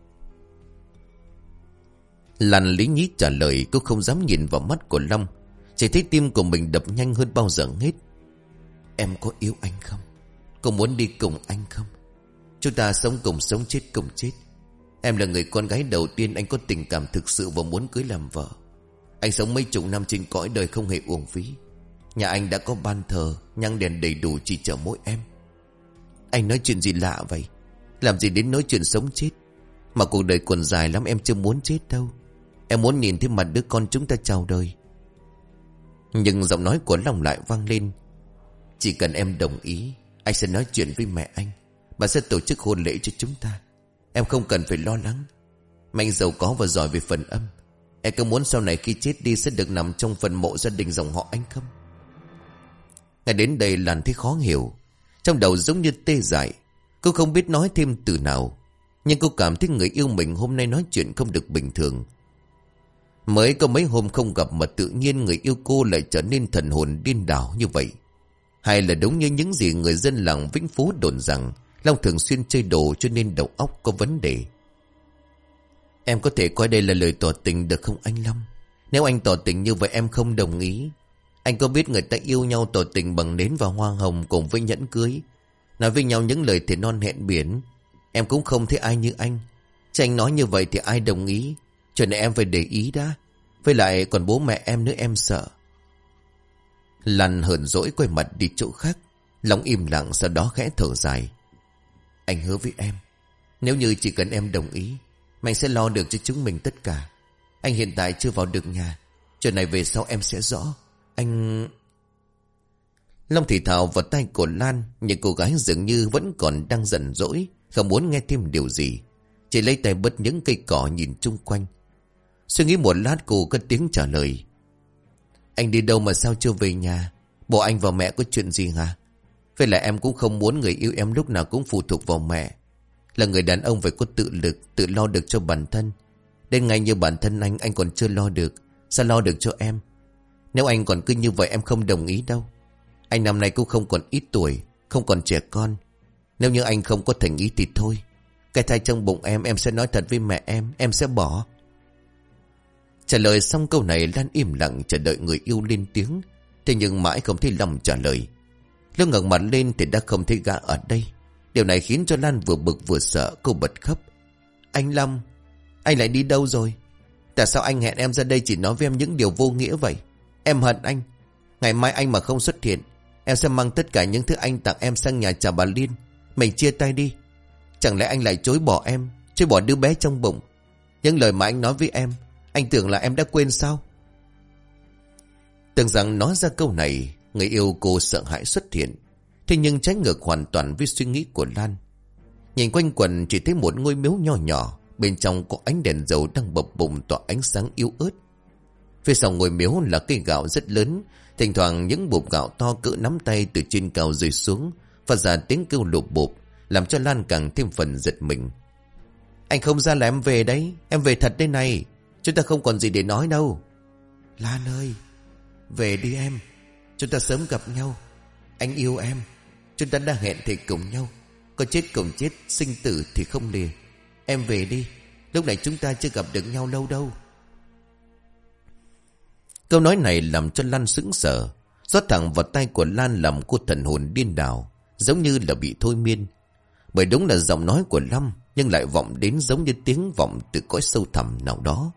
Lan lý nhí trả lời. Cô không dám nhìn vào mắt của Long, chỉ thấy tim của mình đập nhanh hơn bao giờ hết. Em có yêu anh không? Cô muốn đi cùng anh không? Chúng ta sống cùng sống, chết cùng chết. Em là người con gái đầu tiên anh có tình cảm thực sự và muốn cưới làm vợ. Anh sống mấy chục năm trên cõi đời không hề uổng phí. Nhà anh đã có ban thờ, nhang đèn đầy đủ, chỉ chờ mỗi em. Anh nói chuyện gì lạ vậy? Làm gì đến nói chuyện sống chết? Mà cuộc đời còn dài lắm, em chưa muốn chết đâu. Em muốn nhìn thấy mặt đứa con chúng ta chào đời. Nhưng giọng nói của Long lại vang lên. Chỉ cần em đồng ý, anh sẽ nói chuyện với mẹ anh. Bà sẽ tổ chức hôn lễ cho chúng ta. Em không cần phải lo lắng. Mẹ anh giàu có và giỏi về phần âm. Em có muốn sau này khi chết đi sẽ được nằm trong phần mộ gia đình dòng họ anh không? Ngay đến đây Lan thấy khó hiểu. Trong đầu giống như tê dại. Cô không biết nói thêm từ nào. Nhưng cô cảm thấy người yêu mình hôm nay nói chuyện không được bình thường. Mới có mấy hôm không gặp mà tự nhiên người yêu cô lại trở nên thần hồn điên đảo như vậy. Hay là đúng như những gì người dân làng Vĩnh Phú đồn rằng Long thường xuyên chơi đồ cho nên đầu óc có vấn đề. Em có thể coi đây là lời tỏ tình được không anh Long? Nếu anh tỏ tình như vậy em không đồng ý. Anh có biết người ta yêu nhau tỏ tình bằng nến và hoa hồng cùng với nhẫn cưới, nói với nhau những lời thề non hẹn biển. Em cũng không thấy ai như anh. Chứ anh nói như vậy thì ai đồng ý? Chuyện này em phải để ý đã. Với lại còn bố mẹ em nữa em sợ. Lan hờn dỗi quay mặt đi chỗ khác. Long im lặng sau đó khẽ thở dài. Anh hứa với em, nếu như chỉ cần em đồng ý, mình sẽ lo được cho chúng mình tất cả. Anh hiện tại chưa vào được nhà. Chuyện này về sau em sẽ rõ. Anh... Long thì thào vào tay của Lan. Nhưng cô gái dường như vẫn còn đang giận dỗi, không muốn nghe thêm điều gì. Chỉ lấy tay bứt những cây cỏ nhìn chung quanh. Suy nghĩ một lát cô cất tiếng trả lời. Anh đi đâu mà sao chưa về nhà? Bộ anh và mẹ có chuyện gì hả? Vậy là em cũng không muốn người yêu em lúc nào cũng phụ thuộc vào mẹ. Là người đàn ông phải có tự lực, tự lo được cho bản thân. Đến ngay như bản thân anh, anh còn chưa lo được, sao lo được cho em? Nếu anh còn cứ như vậy em không đồng ý đâu. Anh năm nay cũng không còn ít tuổi, không còn trẻ con. Nếu như anh không có thành ý thì thôi. Cái thai trong bụng em, em sẽ nói thật với mẹ em, em sẽ bỏ. Trả lời xong câu này Lan im lặng chờ đợi người yêu lên tiếng. Thế nhưng mãi không thấy Long trả lời. Lúc ngẩng mặt lên thì đã không thấy gã ở đây. Điều này khiến cho Lan vừa bực vừa sợ. Cô bật khóc. Anh Long, anh lại đi đâu rồi? Tại sao anh hẹn em ra đây chỉ nói với em những điều vô nghĩa vậy? Em hận anh. Ngày mai anh mà không xuất hiện, em sẽ mang tất cả những thứ anh tặng em sang nhà chào bà Liên. Mình chia tay đi. Chẳng lẽ anh lại chối bỏ em, chối bỏ đứa bé trong bụng? Những lời mà anh nói với em, anh tưởng là em đã quên sao? Tưởng rằng nói ra câu này, người yêu cô sợ hãi xuất hiện. Thế nhưng trái ngược hoàn toàn với suy nghĩ của Lan. Nhìn quanh quần chỉ thấy một ngôi miếu nho nhỏ. Bên trong có ánh đèn dầu đang bập bùng tỏa ánh sáng yếu ớt. Phía sau ngôi miếu là cây gạo rất lớn. Thỉnh thoảng những bụp gạo to cỡ nắm tay từ trên cao rơi xuống, phát ra tiếng kêu lụp bụp, làm cho Lan càng thêm phần giật mình. Anh không ra là em về đấy. Em về thật đây này. Chúng ta không còn gì để nói đâu. Lan ơi, về đi em. Chúng ta sớm gặp nhau. Anh yêu em. Chúng ta đã hẹn thề cùng nhau. Có chết cùng chết, sinh tử thì không lìa. Em về đi. Lúc này chúng ta chưa gặp được nhau lâu đâu. Câu nói này làm cho Lan sững sờ. Rót thẳng vào tay của Lan làm cô thần hồn điên đảo. giống như là bị thôi miên. Bởi đúng là giọng nói của Lâm, nhưng lại vọng đến giống như tiếng vọng từ cõi sâu thẳm nào đó.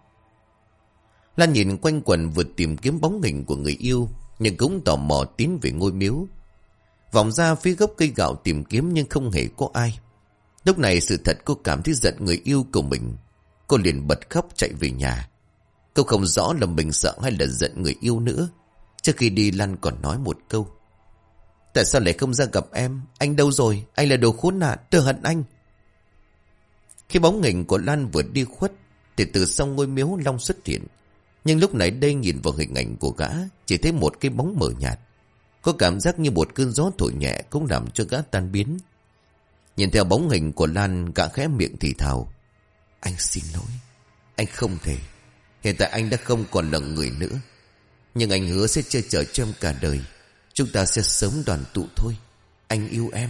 Lan nhìn quanh quần vừa tìm kiếm bóng hình của người yêu, nhưng cũng tò mò tiến về ngôi miếu. Vòng ra phía gốc cây gạo tìm kiếm nhưng không hề có ai. Lúc này sự thật cô cảm thấy giận người yêu của mình. Cô liền bật khóc chạy về nhà. Cô không rõ là mình sợ hay là giận người yêu nữa. Trước khi đi Lan còn nói một câu: tại sao lại không ra gặp em? Anh đâu rồi? Anh là đồ khốn nạn, tôi hận anh. Khi bóng hình của Lan vừa đi khuất thì từ sau ngôi miếu Long xuất hiện. Nhưng lúc này đây nhìn vào hình ảnh của gã, chỉ thấy một cái bóng mờ nhạt. Có cảm giác như một cơn gió thổi nhẹ cũng làm cho gã tan biến. Nhìn theo bóng hình của Lan, gã khẽ miệng thì thào: anh xin lỗi. Anh không thể. Hiện tại anh đã không còn là người nữa. Nhưng anh hứa sẽ che chở cho em cả đời. Chúng ta sẽ sớm đoàn tụ thôi. Anh yêu em.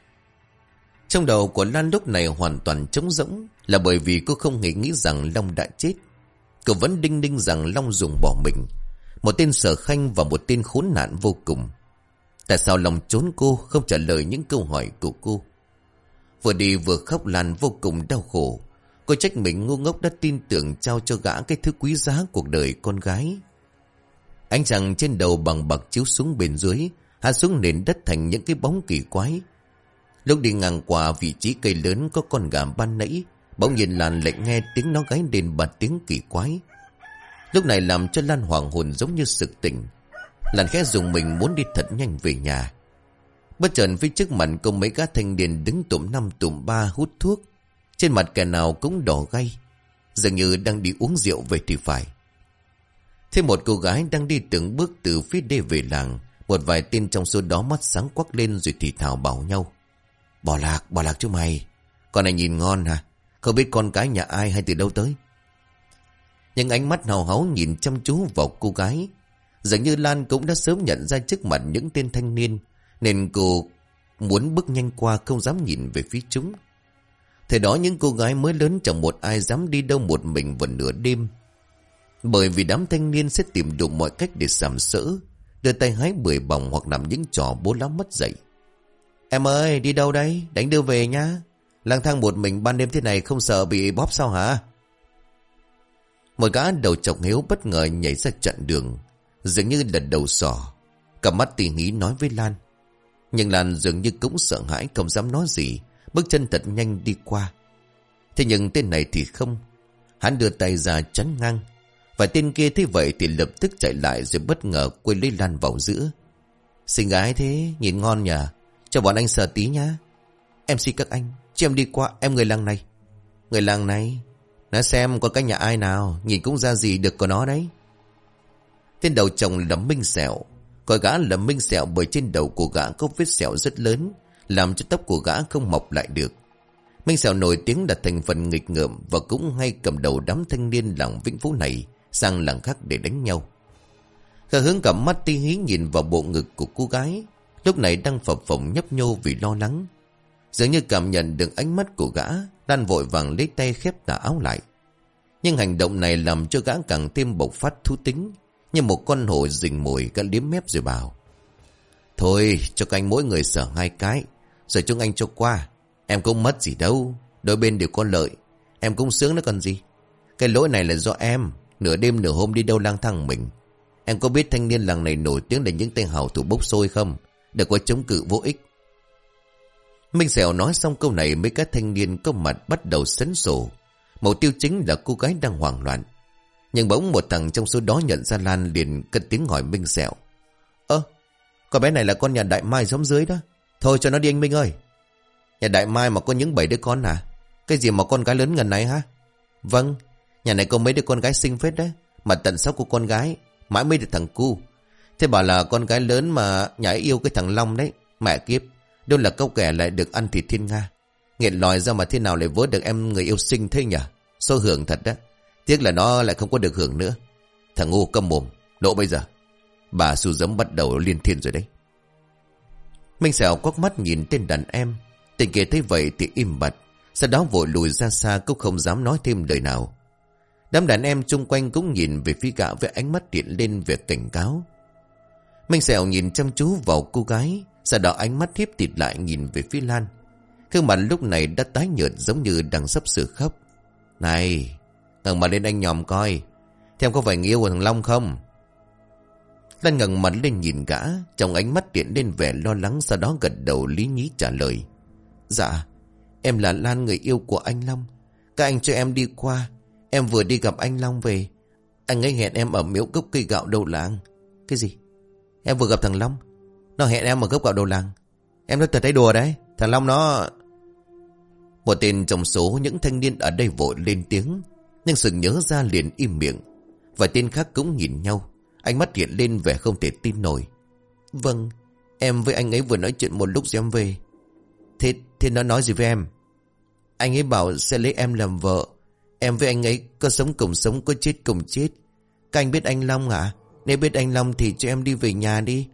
Trong đầu của Lan lúc này hoàn toàn trống rỗng, là bởi vì cô không hề nghĩ rằng Long đã chết. Cô vẫn đinh ninh rằng Long dùng bỏ mình, một tên sở khanh và một tên khốn nạn vô cùng. Tại sao Long trốn cô, không trả lời những câu hỏi của cô? Vừa đi vừa khóc, Lan vô cùng đau khổ. Cô trách mình ngu ngốc đã tin tưởng trao cho gã cái thứ quý giá cuộc đời con gái. Ánh trăng trên đầu bằng bạc chiếu xuống bên dưới, hạ xuống nền đất thành những cái bóng kỳ quái. Lúc đi ngang qua vị trí cây lớn có con gà ban nãy, bỗng nhiên Lan lại nghe tiếng nó gáy lên ba tiếng kỳ quái. Lúc này làm cho Lan hoàng hồn giống như sực tỉnh. Lan khẽ dùng mình muốn đi thật nhanh về nhà. Bất chợt phía trước mặt có mấy gã thanh niên đứng tụm năm tụm ba hút thuốc. Trên mặt kẻ nào cũng đỏ gay, dường như đang đi uống rượu về thì phải. Thêm một cô gái đang đi từng bước từ phía đê về làng. Một vài tên trong số đó mắt sáng quắc lên rồi thì thào bảo nhau: Bỏ lạc, bỏ lạc chứ mày. Con này nhìn ngon hả? Không biết con cái nhà ai hay từ đâu tới. Nhưng ánh mắt hào háo nhìn chăm chú vào cô gái. Dường như Lan cũng đã sớm nhận ra trước mặt những tên thanh niên, nên cô muốn bước nhanh qua, không dám nhìn về phía chúng. Thời đó những cô gái mới lớn chẳng một ai dám đi đâu một mình vào nửa đêm, bởi vì đám thanh niên sẽ tìm đủ mọi cách để sàm sỡ, đưa tay hái bưởi bỏng hoặc làm những trò bố láo mất dậy. Em ơi, đi đâu đấy? Đánh đưa về nhá. Lang thang một mình ban đêm thế này không sợ bị bóp sao hả? Một gã đầu chọc hiếu bất ngờ nhảy ra chặn đường, dường như là đầu sỏ. Cặp mắt tỉ hí nói với Lan. Nhưng Lan dường như cũng sợ hãi, không dám nói gì, bước chân thật nhanh đi qua. Thế nhưng tên này thì không. Hắn đưa tay ra chắn ngang. Và tên kia thấy vậy thì lập tức chạy lại, rồi bất ngờ quay lấy Lan vào giữa. Xinh gái thế, nhìn ngon nhờ. Cho bọn anh sờ tí nhá. Em xin các anh, cho em đi qua. Em người làng này. Người làng này? Nói xem có cái nhà ai nào, nhìn cũng ra gì được của nó đấy. Tên đầu chồng là Minh Sẹo. Gọi gã là Minh Sẹo bởi trên đầu của gã có vết sẹo rất lớn, làm cho tóc của gã không mọc lại được. Minh Sẹo nổi tiếng là thành phần nghịch ngợm, và cũng hay cầm đầu đám thanh niên làng Vĩnh Phú này sang làng khác để đánh nhau. Gã hướng cặp mắt ti hí nhìn vào bộ ngực của cô gái, lúc này đang phập phồng nhấp nhô vì lo lắng. Dường như cảm nhận được ánh mắt của gã, Lan vội vàng lấy tay khép tà áo lại. Nhưng hành động này làm cho gã càng thêm bộc phát thú tính, như một con hổ rình mồi. Gã liếm mép rồi bảo: Thôi cho các anh mỗi người sờ hai cái, rồi chúng anh cho qua. Em cũng mất gì đâu, đôi bên đều có lợi. Em cũng sướng đó còn gì. Cái lỗi này là do em, nửa đêm nửa hôm đi đâu lang thang mình. Em có biết thanh niên làng này nổi tiếng là những tên hào thủ bốc xôi không? Đừng có chống cự vô ích. Minh Sẹo nói xong câu này, mấy các thanh niên có mặt bắt đầu sấn sổ. Mục tiêu chính là cô gái đang hoảng loạn. Nhưng bỗng một thằng trong số đó nhận ra Lan, liền cất tiếng hỏi Minh Sẹo: Ơ, con bé này là con nhà Đại Mai xóm dưới đó. Thôi cho nó đi anh Minh ơi. Nhà Đại Mai mà có những bảy đứa con à? Cái gì mà con gái lớn ngần này hả? Vâng, nhà này có mấy đứa con gái xinh phết đấy, mà tận sáu cô con gái, mãi mới được thằng cu. Thế bảo là con gái lớn mà nhà ấy yêu cái thằng Long đấy. Mẹ kiếp, đâu là câu kẻ lại được ăn thịt thiên nga. Nghiện lòi ra mà thế nào lại vớ được em người yêu xinh thế nhỉ? Số hưởng thật đó. Tiếc là nó lại không có được hưởng nữa. Thằng ngu câm mồm, lộ bây giờ. Bà Su Giấm bắt đầu liên thiên rồi đấy. Minh Sẹo quắc mắt nhìn tên đàn em. Tên kia thấy vậy thì im bặt, sau đó vội lùi ra xa, cũng không dám nói thêm lời nào. Đám đàn em chung quanh cũng nhìn về phía gã với ánh mắt hiện lên việc cảnh cáo. Minh Sẹo nhìn chăm chú vào cô gái, Sau đó ánh mắt hiếp tịt lại nhìn về phía Lan. Gương mặt lúc này đã tái nhợt giống như đang sắp sửa khóc. Này, ngẩng mặt lên anh nhòm coi. Thế em có phải người yêu của thằng Long không? Lan ngẩng mặt lên nhìn gã, trong ánh mắt hiện lên vẻ lo lắng, sau đó gật đầu lý nhí trả lời. Dạ, em là Lan, người yêu của anh Long. Các anh cho em đi qua. Em vừa đi gặp anh Long về. Anh ấy hẹn em ở miếu cốc cây gạo đầu làng. Cái gì? Em vừa gặp thằng Long? Nó hẹn em ở gốc gạo đầu làng? Em nói thật thấy đùa đấy. Thằng Long nó... Một tên trong số những thanh niên ở đây vội lên tiếng, nhưng sừng nhớ ra liền im miệng. Và tên khác cũng nhìn nhau, ánh mắt hiện lên vẻ không thể tin nổi. Vâng, em với anh ấy vừa nói chuyện một lúc rồi em về. Thế, thế nó nói gì với em? Anh ấy bảo sẽ lấy em làm vợ. Em với anh ấy có sống cùng sống, có chết cùng chết. Các anh biết anh Long hả? Nếu biết anh Long thì cho em đi về nhà đi.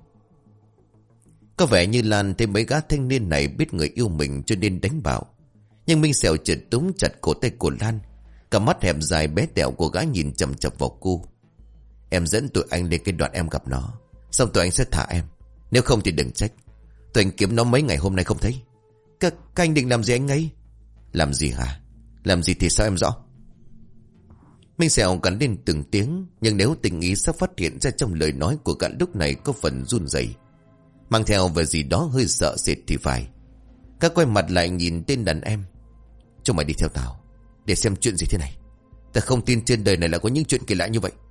Có vẻ như Lan thấy mấy gã thanh niên này biết người yêu mình cho nên đánh bảo. Nhưng Minh Sẹo chợt túm chặt cổ tay của Lan. Cả mắt hẹp dài bé tẹo của gã nhìn chằm chằm vào cô. Em dẫn tụi anh lên cái đoạn em gặp nó, xong tụi anh sẽ thả em. Nếu không thì đừng trách. Tụi anh kiếm nó mấy ngày hôm nay không thấy. Các, các anh định làm gì anh ấy? Làm gì hả? Làm gì thì sao em rõ? Minh Sẹo cắn lên từng tiếng, nhưng nếu tình ý sắp phát hiện ra trong lời nói của gã lúc này có phần run rẩy, mang theo về gì đó hơi sợ sệt thì phải. Các quay mặt lại nhìn tên đàn em. Chúng mày đi theo tao để xem chuyện gì thế này. Ta không tin trên đời này là có những chuyện kỳ lạ như vậy.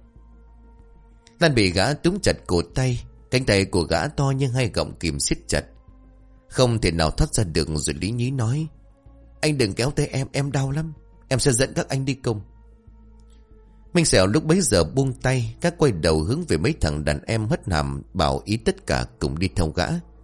Lan bị gã túm chặt cổ tay. Cánh tay của gã to như hai gọng kìm siết chặt, không thể nào thoát ra được, rồi lý nhí nói. Anh đừng kéo tay em, em đau lắm. Em sẽ dẫn các anh đi cùng. Minh Sẹo lúc bấy giờ buông tay. Các quay đầu hướng về mấy thằng đàn em hất hàm, bảo ý tất cả cùng đi theo gã.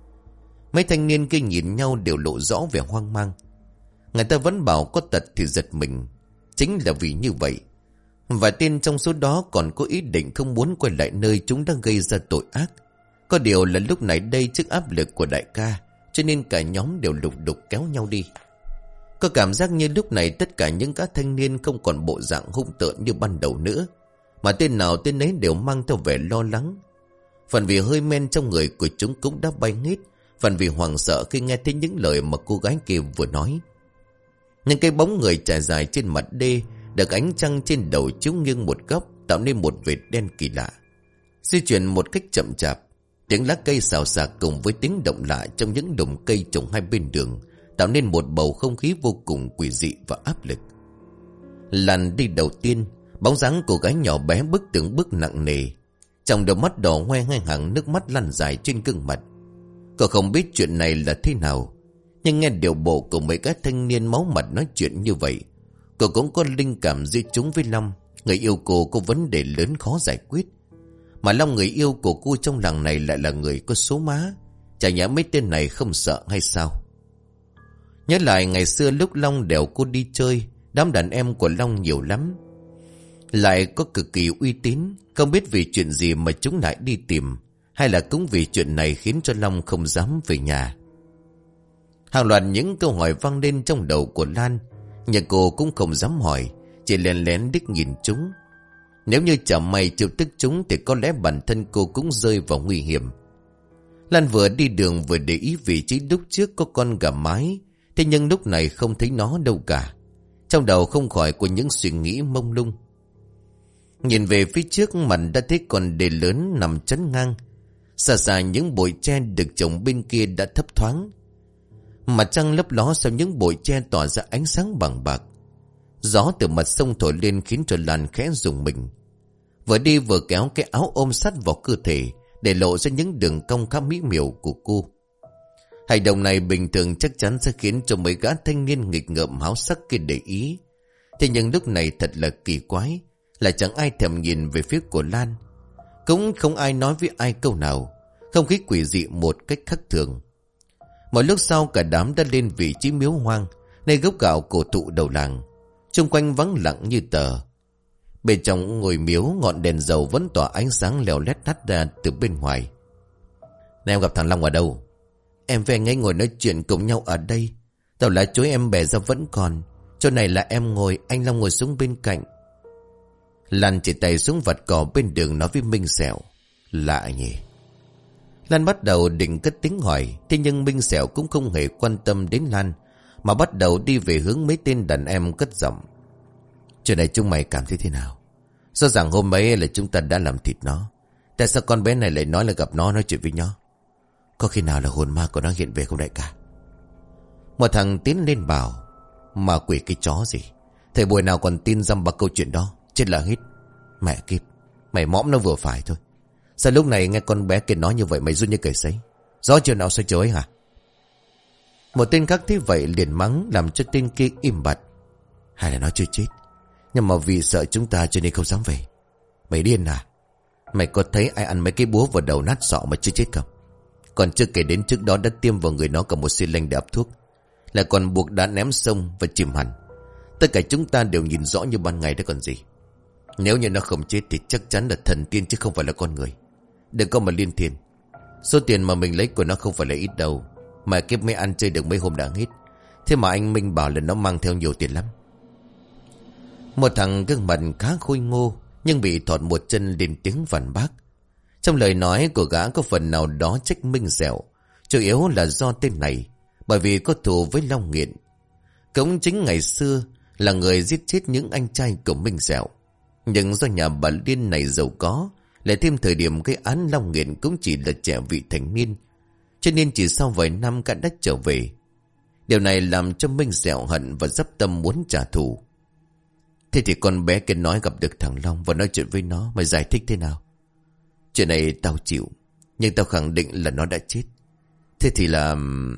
Mấy thanh niên kia nhìn nhau đều lộ rõ vẻ hoang mang. Người ta vẫn bảo có tật thì giật mình. Chính là vì như vậy, và tên trong số đó còn có ý định không muốn quay lại nơi chúng đang gây ra tội ác. Có điều là lúc này đây, trước áp lực của đại ca, cho nên cả nhóm đều lục đục kéo nhau đi. Có cảm giác như lúc này tất cả những các thanh niên không còn bộ dạng hung tợn như ban đầu nữa, mà tên nào tên ấy đều mang theo vẻ lo lắng. Phần vì hơi men trong người của chúng cũng đã bay hết, phần vì hoảng sợ khi nghe thấy những lời mà cô gái kia vừa nói. Những cái bóng người trải dài trên mặt đê được ánh trăng trên đầu chiếu nghiêng một góc, tạo nên một vệt đen kỳ lạ, di chuyển một cách chậm chạp. Tiếng lá cây xào xạc cùng với tiếng động lạ trong những đùm cây trồng hai bên đường tạo nên một bầu không khí vô cùng quỷ dị và áp lực. Lan đi đầu tiên, bóng dáng cô gái nhỏ bé bước từng bước nặng nề, trong đôi mắt đỏ hoe hai hàng nước mắt lăn dài trên gương mặt. Cô không biết chuyện này là thế nào, nhưng nghe điệu bộ của mấy cái thanh niên máu mặt nói chuyện như vậy, cô cũng có linh cảm giữa chúng với Long, người yêu cô có vấn đề lớn khó giải quyết. Mà Long, người yêu của cô trong làng này, lại là người có số má. Chả nhẽ mấy tên này không sợ hay sao? Nhớ lại ngày xưa lúc Long đèo cô đi chơi, đám đàn em của Long nhiều lắm, lại có cực kỳ uy tín. Không biết vì chuyện gì mà chúng lại đi tìm, hay là cũng vì chuyện này khiến cho Long không dám về nhà. Hàng loạt những câu hỏi vang lên trong đầu của Lan, nhưng cô cũng không dám hỏi, chỉ lén lén đích nhìn chúng. Nếu như chẳng may chịu tức chúng thì có lẽ bản thân cô cũng rơi vào nguy hiểm. Lan vừa đi đường vừa để ý vị trí lúc trước có con gà mái, thế nhưng lúc này không thấy nó đâu cả. Trong đầu không khỏi có những suy nghĩ mông lung. Nhìn về phía trước, mặt đã thấy con đê lớn nằm chắn ngang. Xa xa những bụi tre được trồng bên kia đã thấp thoáng. Mặt trăng lấp ló sau những bụi tre tỏa ra ánh sáng bằng bạc. Gió từ mặt sông thổi lên khiến cho Lan khẽ rùng mình. Vừa đi vừa kéo cái áo ôm sát vào cơ thể, để lộ ra những đường cong khá mỹ miều của cô. Hành động này bình thường chắc chắn sẽ khiến cho mấy gã thanh niên nghịch ngợm háo sắc kia để ý. Thế nhưng lúc này thật là kỳ quái, là chẳng ai thèm nhìn về phía của Lan. Cũng không ai nói với ai câu nào. Không khí quỷ dị một cách khác thường. Một lúc sau cả đám đã lên vị trí miếu hoang, nơi gốc gạo cổ thụ đầu làng. Xung quanh vắng lặng như tờ. Bên trong ngôi miếu, ngọn đèn dầu vẫn tỏa ánh sáng leo lét hắt ra từ bên ngoài. Này, em gặp thằng Long ở đâu? Em với anh ấy ngồi nói chuyện cùng nhau ở đây. Tao lá chối em bẻ ra vẫn còn. Chỗ này là em ngồi, anh Long ngồi xuống bên cạnh. Lan chỉ tay xuống vạt cỏ bên đường nói với Minh Sẹo. Lạ nhỉ. Lan bắt đầu định cất tiếng hỏi. Thế nhưng Minh Sẹo cũng không hề quan tâm đến Lan, mà bắt đầu đi về hướng mấy tên đàn em cất giọng. Chuyện này chúng mày cảm thấy thế nào? Rõ ràng hôm ấy là chúng ta đã làm thịt nó. Tại sao con bé này lại nói là gặp nó nói chuyện với nó? Có khi nào là hồn ma của nó hiện về không đại ca? Một thằng tiến lên bảo. Ma quỷ cái chó gì? Thầy Bùi nào còn tin dăm ba câu chuyện đó. Chết là hết. Mẹ kiếp, mày mõm nó vừa phải thôi. Sao lúc này nghe con bé kia nói như vậy mày run như cầy sấy? Gió chiều nào xoay chiều ấy hả? Một tên khác thấy vậy liền mắng, làm cho tên kia im bặt. Hay là nó chưa chết, nhưng mà vì sợ chúng ta cho nên không dám về. Mày điên à? Mày có thấy ai ăn mấy cái búa vào đầu nát sọ mà chưa chết không? Còn chưa kể đến trước đó đã tiêm vào người nó cả một xi lanh để áp thuốc, lại còn buộc đá ném sông và chìm hẳn. Tất cả chúng ta đều nhìn rõ như ban ngày đó còn gì. Nếu như nó không chết thì chắc chắn là thần tiên chứ không phải là con người. Đừng có mà liên thiên. Số tiền mà mình lấy của nó không phải là ít đâu, mà kiếp mới ăn chơi được mấy hôm đã hết. Thế mà anh Minh bảo là nó mang theo nhiều tiền lắm. Một thằng gương mặt khá khôi ngô nhưng bị thọt một chân lên tiếng phản bác. Trong lời nói của gã có phần nào đó trách Minh Sẹo, chủ yếu là do tên này, bởi vì có thù với Long Nghiện. Cũng chính ngày xưa là người giết chết những anh trai của Minh Sẹo. Nhưng do nhà bà Liên này giàu có, lại thêm thời điểm gây án Long Nghiện cũng chỉ là trẻ vị thành niên, cho nên chỉ sau vài năm cả đã trở về. Điều này làm cho Minh Sẹo hận và dấp tâm muốn trả thù. Thế thì con bé kia nói gặp được thằng Long và nói chuyện với nó, mày giải thích thế nào? Chuyện này tao chịu, nhưng tao khẳng định là nó đã chết. Thế thì là...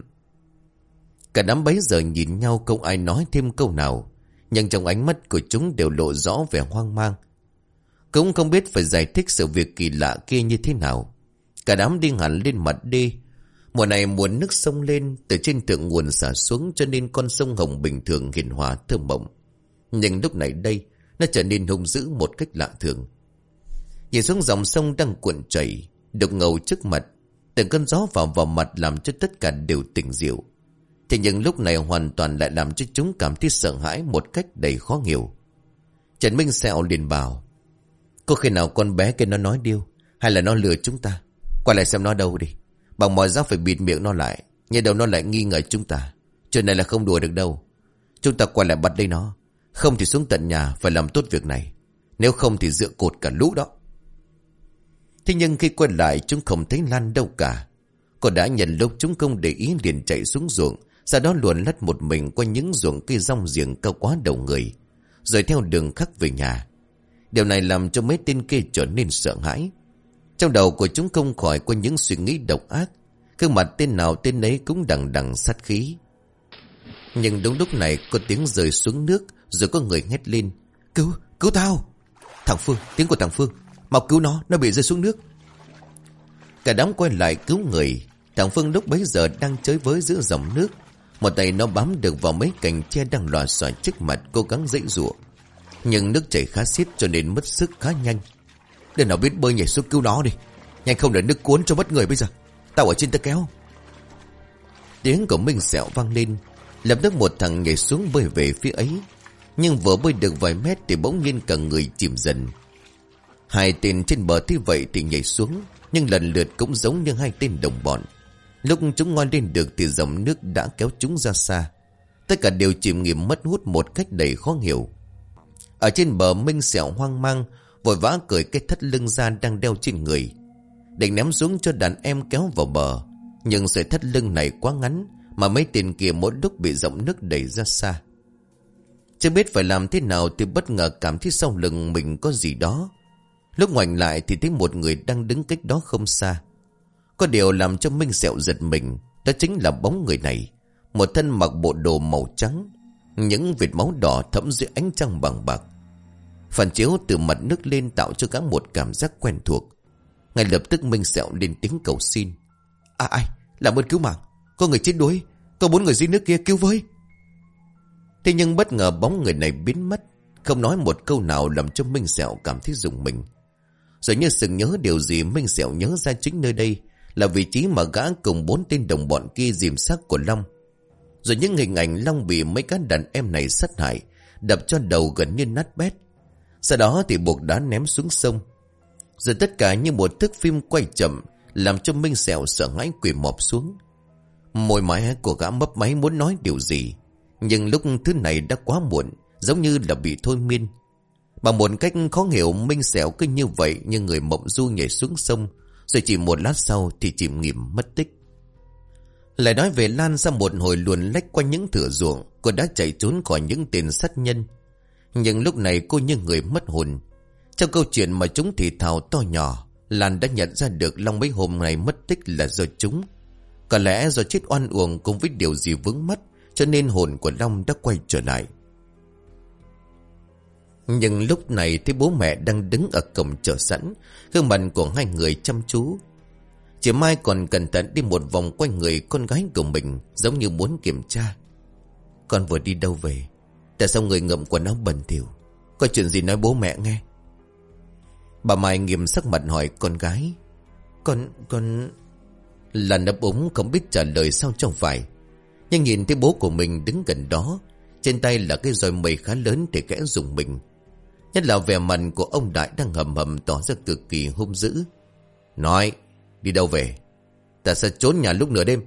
Cả đám bấy giờ nhìn nhau không ai nói thêm câu nào, nhưng trong ánh mắt của chúng đều lộ rõ vẻ hoang mang. Cũng không biết phải giải thích sự việc kỳ lạ kia như thế nào. Cả đám đi hẳn lên mặt đê. Mùa này mùa nước sông lên, từ trên thượng nguồn xả xuống, cho nên con sông Hồng bình thường hiền hòa thơm mộng. Nhưng lúc này đây, nó trở nên hung dữ một cách lạ thường. Nhìn xuống dòng sông đang cuộn chảy, đục ngầu trước mặt, từng cơn gió vào vào mặt làm cho tất cả đều tỉnh rượu. Thế nhưng lúc này hoàn toàn lại làm cho chúng cảm thấy sợ hãi một cách đầy khó hiểu. Trần Minh Sẹo liền bảo, có khi nào con bé kia nó nói điêu, hay là nó lừa chúng ta? Qua lại xem nó đâu đi. Bằng mọi giá phải bịt miệng nó lại, nhớ đâu nó lại nghi ngờ chúng ta. Chuyện này là không đùa được đâu. Chúng ta quay lại bắt lấy nó, không thì xuống tận nhà phải làm tốt việc này. Nếu không thì dựa cột cả lũ đó. Thế nhưng khi quay lại chúng không thấy Lan đâu cả. Cô đã nhận lúc chúng không để ý liền chạy xuống ruộng, sau đó luồn lách một mình qua những ruộng cây rong giềng cao quá đầu người, rồi theo đường khác về nhà. Điều này làm cho mấy tên kia trở nên sợ hãi. Trong đầu của chúng không khỏi có những suy nghĩ độc ác, gương mặt tên nào tên ấy cũng đằng đằng sát khí. Nhưng đúng lúc này có tiếng rơi xuống nước, rồi có người hét lên, cứu, cứu tao. Thằng Phương, tiếng của thằng Phương, mau cứu nó, nó bị rơi xuống nước. Cả đám quay lại cứu người. Thằng Phương lúc bấy giờ đang chơi với giữa dòng nước, một tay nó bám được vào mấy cành tre đang lòa xòa trước mặt, cố gắng giãy giụa. Nhưng nước chảy khá xiết cho nên mất sức khá nhanh. Để nào biết bơi nhảy xuống cứu nó đi, nhanh không để nước cuốn cho mất người bây giờ. Tao ở trên tay kéo. Tiếng của Minh Sẹo vang lên, lập tức một thằng nhảy xuống bơi về phía ấy. Nhưng vừa bơi được vài mét thì bỗng nhiên cả người chìm dần. Hai tên trên bờ thế vậy thì nhảy xuống, nhưng lần lượt cũng giống như hai tên đồng bọn. Lúc chúng ngoi lên được thì dòng nước đã kéo chúng ra xa. Tất cả đều chìm nghiệm mất hút một cách đầy khó hiểu. Ở trên bờ Minh Sẹo hoang mang, vội vã cởi cái thắt lưng ra đang đeo trên người, định ném xuống cho đàn em kéo vào bờ. Nhưng sợi thắt lưng này quá ngắn, mà mấy tên kia mỗi lúc bị dòng nước đẩy ra xa. Chưa biết phải làm thế nào thì bất ngờ cảm thấy sau lưng mình có gì đó. Lúc ngoảnh lại thì thấy một người đang đứng cách đó không xa. Có điều làm cho Minh Sẹo giật mình, đó chính là bóng người này. Một thân mặc bộ đồ màu trắng, những vệt máu đỏ thẫm dưới ánh trăng bằng bạc, phản chiếu từ mặt nước lên tạo cho gã một cảm giác quen thuộc. Ngay lập tức Minh Sẹo lên tiếng cầu xin. À ai, làm ơn cứu mạng, có người chết đuối, có bốn người dưới nước kia, cứu với. Thế nhưng bất ngờ bóng người này biến mất, không nói một câu nào làm cho Minh Sẹo cảm thấy rùng mình. Rồi như sực nhớ điều gì, Minh Sẹo nhớ ra chính nơi đây là vị trí mà gã cùng bốn tên đồng bọn kia dìm xác của Long. Rồi những hình ảnh Long bị mấy cái đàn em này sát hại, đập cho đầu gần như nát bét. Sau đó thì buộc đá ném xuống sông. Rồi tất cả như một thước phim quay chậm, làm cho Minh Sẹo sợ hãi quỳ mọp xuống. Môi mái của gã mấp máy muốn nói điều gì, nhưng lúc thứ này đã quá muộn, giống như là bị thôi miên. Bằng một cách khó hiểu, Minh Sẹo cứ như vậy như người mộng du nhảy xuống sông, rồi chỉ một lát sau thì chìm nghỉm mất tích. Lại nói về Lan, sau một hồi luồn lách qua những thửa ruộng, cô đã chạy trốn khỏi những tên sát nhân. Nhưng lúc này cô như người mất hồn. Trong câu chuyện mà chúng thì thào to nhỏ, Lan đã nhận ra được Long mấy hôm nay mất tích là do chúng. Có lẽ do chết oan uổng cùng với điều gì vướng mắt, cho nên hồn của Long đã quay trở lại. Nhưng lúc này thấy bố mẹ đang đứng ở cổng chờ sẵn, gương mặt của hai người chăm chú. Chị Mai còn cẩn thận đi một vòng quanh người con gái của mình, giống như muốn kiểm tra. Con vừa đi đâu về? Tại sao người ngậm quần áo bẩn thỉu? Có chuyện gì nói bố mẹ nghe? Bà Mai nghiêm sắc mặt hỏi con gái. Con... con... Lan ấp úng không biết trả lời sao cho phải. Nhưng nhìn thấy bố của mình đứng gần đó, trên tay là cái roi mây khá lớn để kẽ dùng mình. Nhất là vẻ mặt của ông Đại đang hầm hầm tỏ ra cực kỳ hung dữ. Nói, đi đâu về? Ta sẽ trốn nhà lúc nửa đêm.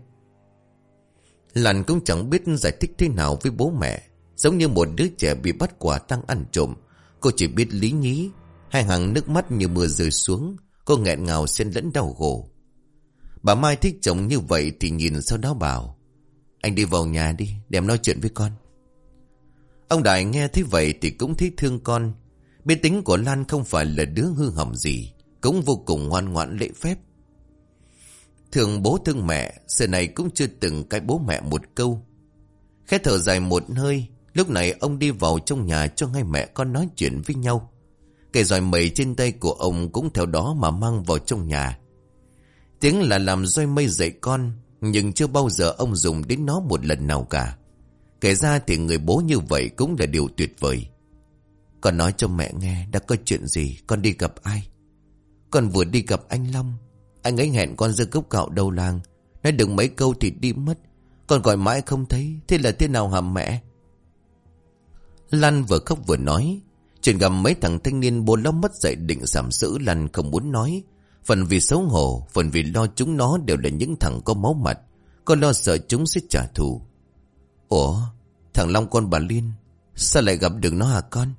Lan cũng chẳng biết giải thích thế nào với bố mẹ. Giống như một đứa trẻ bị bắt quả tang ăn trộm, cô chỉ biết lý nhí. Hai hàng nước mắt như mưa rơi xuống, cô nghẹn ngào xen lẫn đau khổ. Bà Mai thích chồng như vậy thì nhìn sau đó bảo, anh đi vào nhà đi, để em nói chuyện với con. Ông Đại nghe thấy vậy thì cũng thấy thương con. Biết tính của Lan không phải là đứa hư hỏng gì, cũng vô cùng ngoan ngoãn lễ phép. Thương bố thương mẹ, xưa này cũng chưa từng cãi bố mẹ một câu. Khẽ thở dài một hơi, lúc này ông đi vào trong nhà cho hai mẹ con nói chuyện với nhau. Cái roi mây trên tay của ông cũng theo đó mà mang vào trong nhà. Tiếng là làm roi mây dạy con, nhưng chưa bao giờ ông dùng đến nó một lần nào cả. Kể ra thì người bố như vậy cũng là điều tuyệt vời. Con nói cho mẹ nghe đã có chuyện gì, con đi gặp ai? Con vừa đi gặp anh Long. Anh ấy hẹn con ra gốc gạo đầu làng, nói đừng mấy câu thì đi mất. Con gọi mãi không thấy, thế là thế nào hả mẹ? Lan vừa khóc vừa nói. Chuyện gặp mấy thằng thanh niên bố nó mất dạy định sàm sỡ, Lan không muốn nói. Phần vì xấu hổ, phần vì lo chúng nó đều là những thằng có máu mặt. Con lo sợ chúng sẽ trả thù. Ủa, thằng Long con bà Liên, sao lại gặp được nó hả con?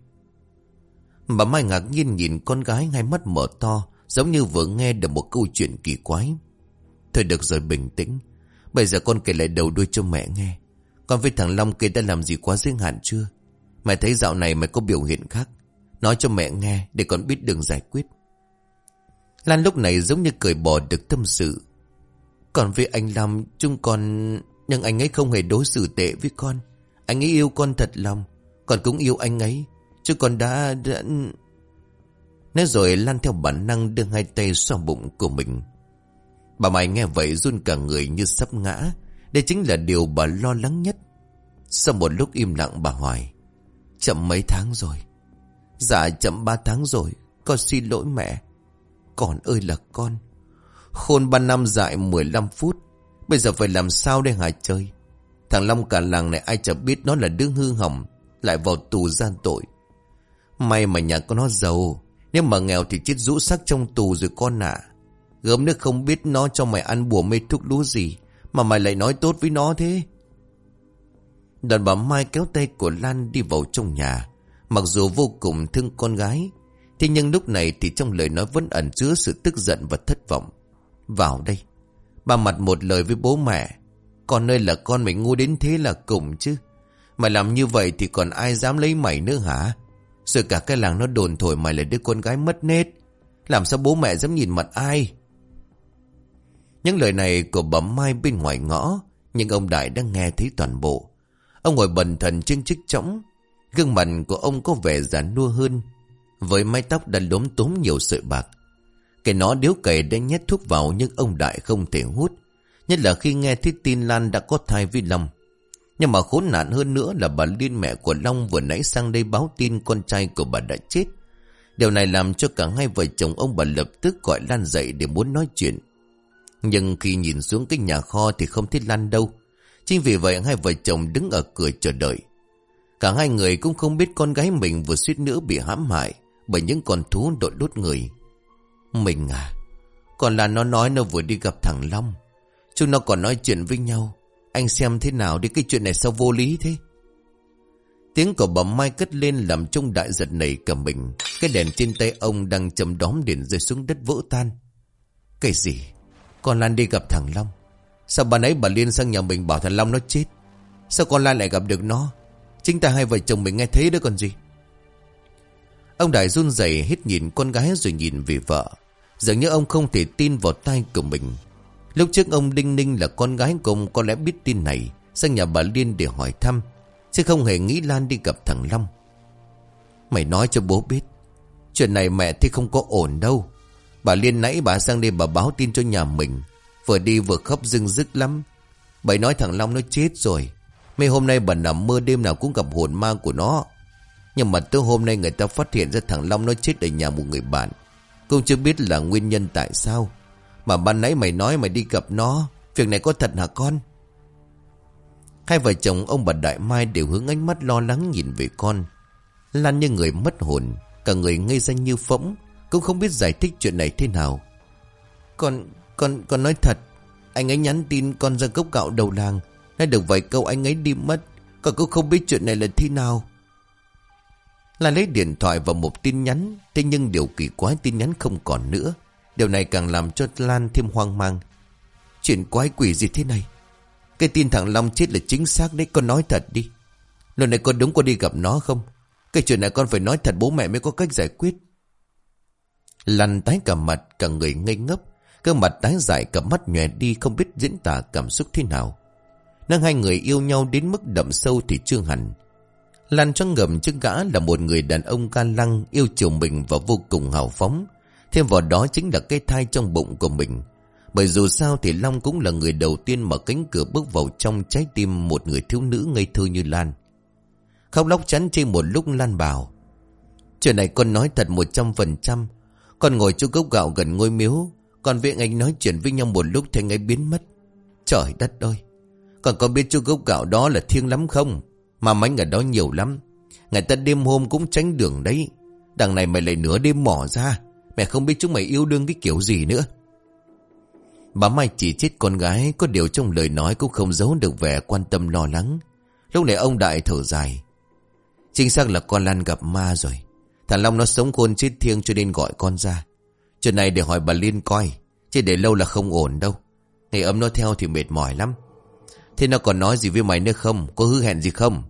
Bà Mai ngạc nhiên nhìn con gái, hai mắt mở to, giống như vừa nghe được một câu chuyện kỳ quái. Thôi được rồi, bình tĩnh. Bây giờ con kể lại đầu đuôi cho mẹ nghe. Con với thằng Long kia đã làm gì quá giới hạn chưa? Mẹ thấy dạo này mày có biểu hiện khác. Nói cho mẹ nghe để con biết đường giải quyết. Lan lúc này giống như cởi bỏ được tâm sự. Còn với anh Long, chúng con... Nhưng anh ấy không hề đối xử tệ với con. Anh ấy yêu con thật lòng. Con cũng yêu anh ấy. Chứ con đã... đã... Nói rồi Lan theo bản năng đưa hai tay xoa bụng của mình. Bà Mai nghe vậy run cả người như sắp ngã. Đây chính là điều bà lo lắng nhất. Sau một lúc im lặng bà hỏi, chậm mấy tháng rồi? Dạ chậm ba tháng rồi. Con xin lỗi mẹ. Con ơi là con. Khôn ba năm dại mười lăm phút. Bây giờ phải làm sao đây hả trời? Thằng Long cả làng này ai chẳng biết nó là đứa hư hỏng, lại vào tù gian tội. May mà nhà con nó giàu. Nếu mà nghèo thì chết rũ xác trong tù rồi con ạ. À. Gớm nước không biết nó cho mày ăn bùa mê thuốc lú gì mà mày lại nói tốt với nó thế. Đoàn bà Mai kéo tay của Lan đi vào trong nhà. Mặc dù vô cùng thương con gái, thế nhưng lúc này thì trong lời nói vẫn ẩn chứa sự tức giận và thất vọng. Vào đây. Bà mặt một lời với bố mẹ. Con ơi là con mày ngu đến thế là cùng chứ. Mày làm như vậy thì còn ai dám lấy mày nữa hả? Rồi cả cái làng nó đồn thổi mày là đứa con gái mất nết. Làm sao bố mẹ dám nhìn mặt ai? Những lời này của bà Mai bên ngoài ngõ, nhưng ông Đại đang nghe thấy toàn bộ. Ông ngồi bần thần trên chiếc chõng. Gương mặt của ông có vẻ già nua hơn, với mái tóc đã lốm túm nhiều sợi bạc. Cái nó điếu cày đã nhét thuốc vào, nhưng ông Đại không thể hút. Nhất là khi nghe thấy tin Lan đã có thai với Long. Nhưng mà khốn nạn hơn nữa là bà Liên, mẹ của Long, vừa nãy sang đây báo tin con trai của bà đã chết. Điều này làm cho cả hai vợ chồng ông bà lập tức gọi Lan dậy để muốn nói chuyện. Nhưng khi nhìn xuống cái nhà kho thì không thấy Lan đâu. Chính vì vậy hai vợ chồng đứng ở cửa chờ đợi. Cả hai người cũng không biết con gái mình vừa suýt nữa bị hãm hại bởi những con thú đội đốt người. Mình à, Còn là nó nói nó vừa đi gặp thằng Long. Chúng nó còn nói chuyện với nhau. Anh xem thế nào đi, cái chuyện này sao vô lý thế? Tiếng của bà Mai cất lên làm trông Đại giật nảy cả mình. Cái đèn trên tay ông đang châm đóm điện rơi xuống đất vỡ tan. Cái gì? Con Lan đi gặp thằng Long? Sao bà nãy bà Liên sang nhà mình bảo thằng Long nó chết? Sao con Lan lại gặp được nó? Chính ta hai vợ chồng mình nghe thấy đó còn gì. Ông Đại run rẩy hít nhìn con gái rồi nhìn về vợ. Dường như ông không thể tin vào tai của mình. Lúc trước ông đinh ninh là con gái của ông có lẽ biết tin này, sang nhà bà Liên để hỏi thăm, chứ không hề nghĩ Lan đi gặp thằng Long. Mày nói cho bố biết, chuyện này mẹ thì không có ổn đâu. Bà Liên nãy bà sang đây bà báo tin cho nhà mình, vừa đi vừa khóc rưng rức lắm. Bà nói thằng Long nó chết rồi. Mấy hôm nay bà nằm mơ đêm nào cũng gặp hồn ma của nó. Nhưng mà tới hôm nay người ta phát hiện ra thằng Long nó chết ở nhà một người bạn. Cũng chưa biết là nguyên nhân tại sao. Mà ban nãy mày nói mày đi gặp nó, việc này có thật hả con? Hai vợ chồng ông bà Đại Mai đều hướng ánh mắt lo lắng nhìn về con. Lan như người mất hồn, cả người ngây ra như phỗng, cũng không biết giải thích chuyện này thế nào. Con, con, con nói thật. Anh ấy nhắn tin con ra gốc gạo đầu làng, nói được vài câu anh ấy đi mất. Con cũng không biết chuyện này là thế nào. Lan lấy điện thoại vào một tin nhắn. Thế nhưng điều kỳ quái, tin nhắn không còn nữa. Điều này càng làm cho Lan thêm hoang mang. Chuyện quái quỷ gì thế này? Cái tin thằng Long chết là chính xác đấy. Con nói thật đi. Lần này con đúng con đi gặp nó không? Cái chuyện này con phải nói thật bố mẹ mới có cách giải quyết. Lan tái cả mặt, cả người ngây ngốc. Cơ mặt tái dại, cả mắt nhòe đi, không biết diễn tả cảm xúc thế nào. Năng hai người yêu nhau đến mức đậm sâu thì chưa hẳn. Lan cho ngầm trước gã là một người đàn ông ga lăng, yêu chiều mình và vô cùng hào phóng. Thêm vào đó chính là cái thai trong bụng của mình. Bởi dù sao thì Long cũng là người đầu tiên mở cánh cửa bước vào trong trái tim một người thiếu nữ ngây thơ như Lan. Khóc lóc chán chê một lúc, Lan bảo: chuyện này con nói thật một trăm phần trăm. Con ngồi chỗ gốc gạo gần ngôi miếu, con với anh nói chuyện với nhau một lúc thì anh ấy biến mất. Trời đất ơi! Con có biết chỗ gốc gạo đó là thiêng lắm không? Mà mánh ở đó nhiều lắm. Người ta đêm hôm cũng tránh đường đấy. Đằng này mày lại nửa đêm mỏ ra. Mẹ không biết chúng mày yêu đương cái kiểu gì nữa. Bà Mai chỉ trích con gái, có điều trong lời nói cũng không giấu được vẻ quan tâm lo lắng. Lúc này ông Đại thở dài: chính xác là con Lan gặp ma rồi. Thằng Long nó sống khôn chết thiêng cho nên gọi con ra. Chuyện này để hỏi bà Liên coi, chứ để lâu là không ổn đâu. Ngày ấm nó theo thì mệt mỏi lắm. Thế nó còn nói gì với mày nữa không? Có hứa hẹn gì không?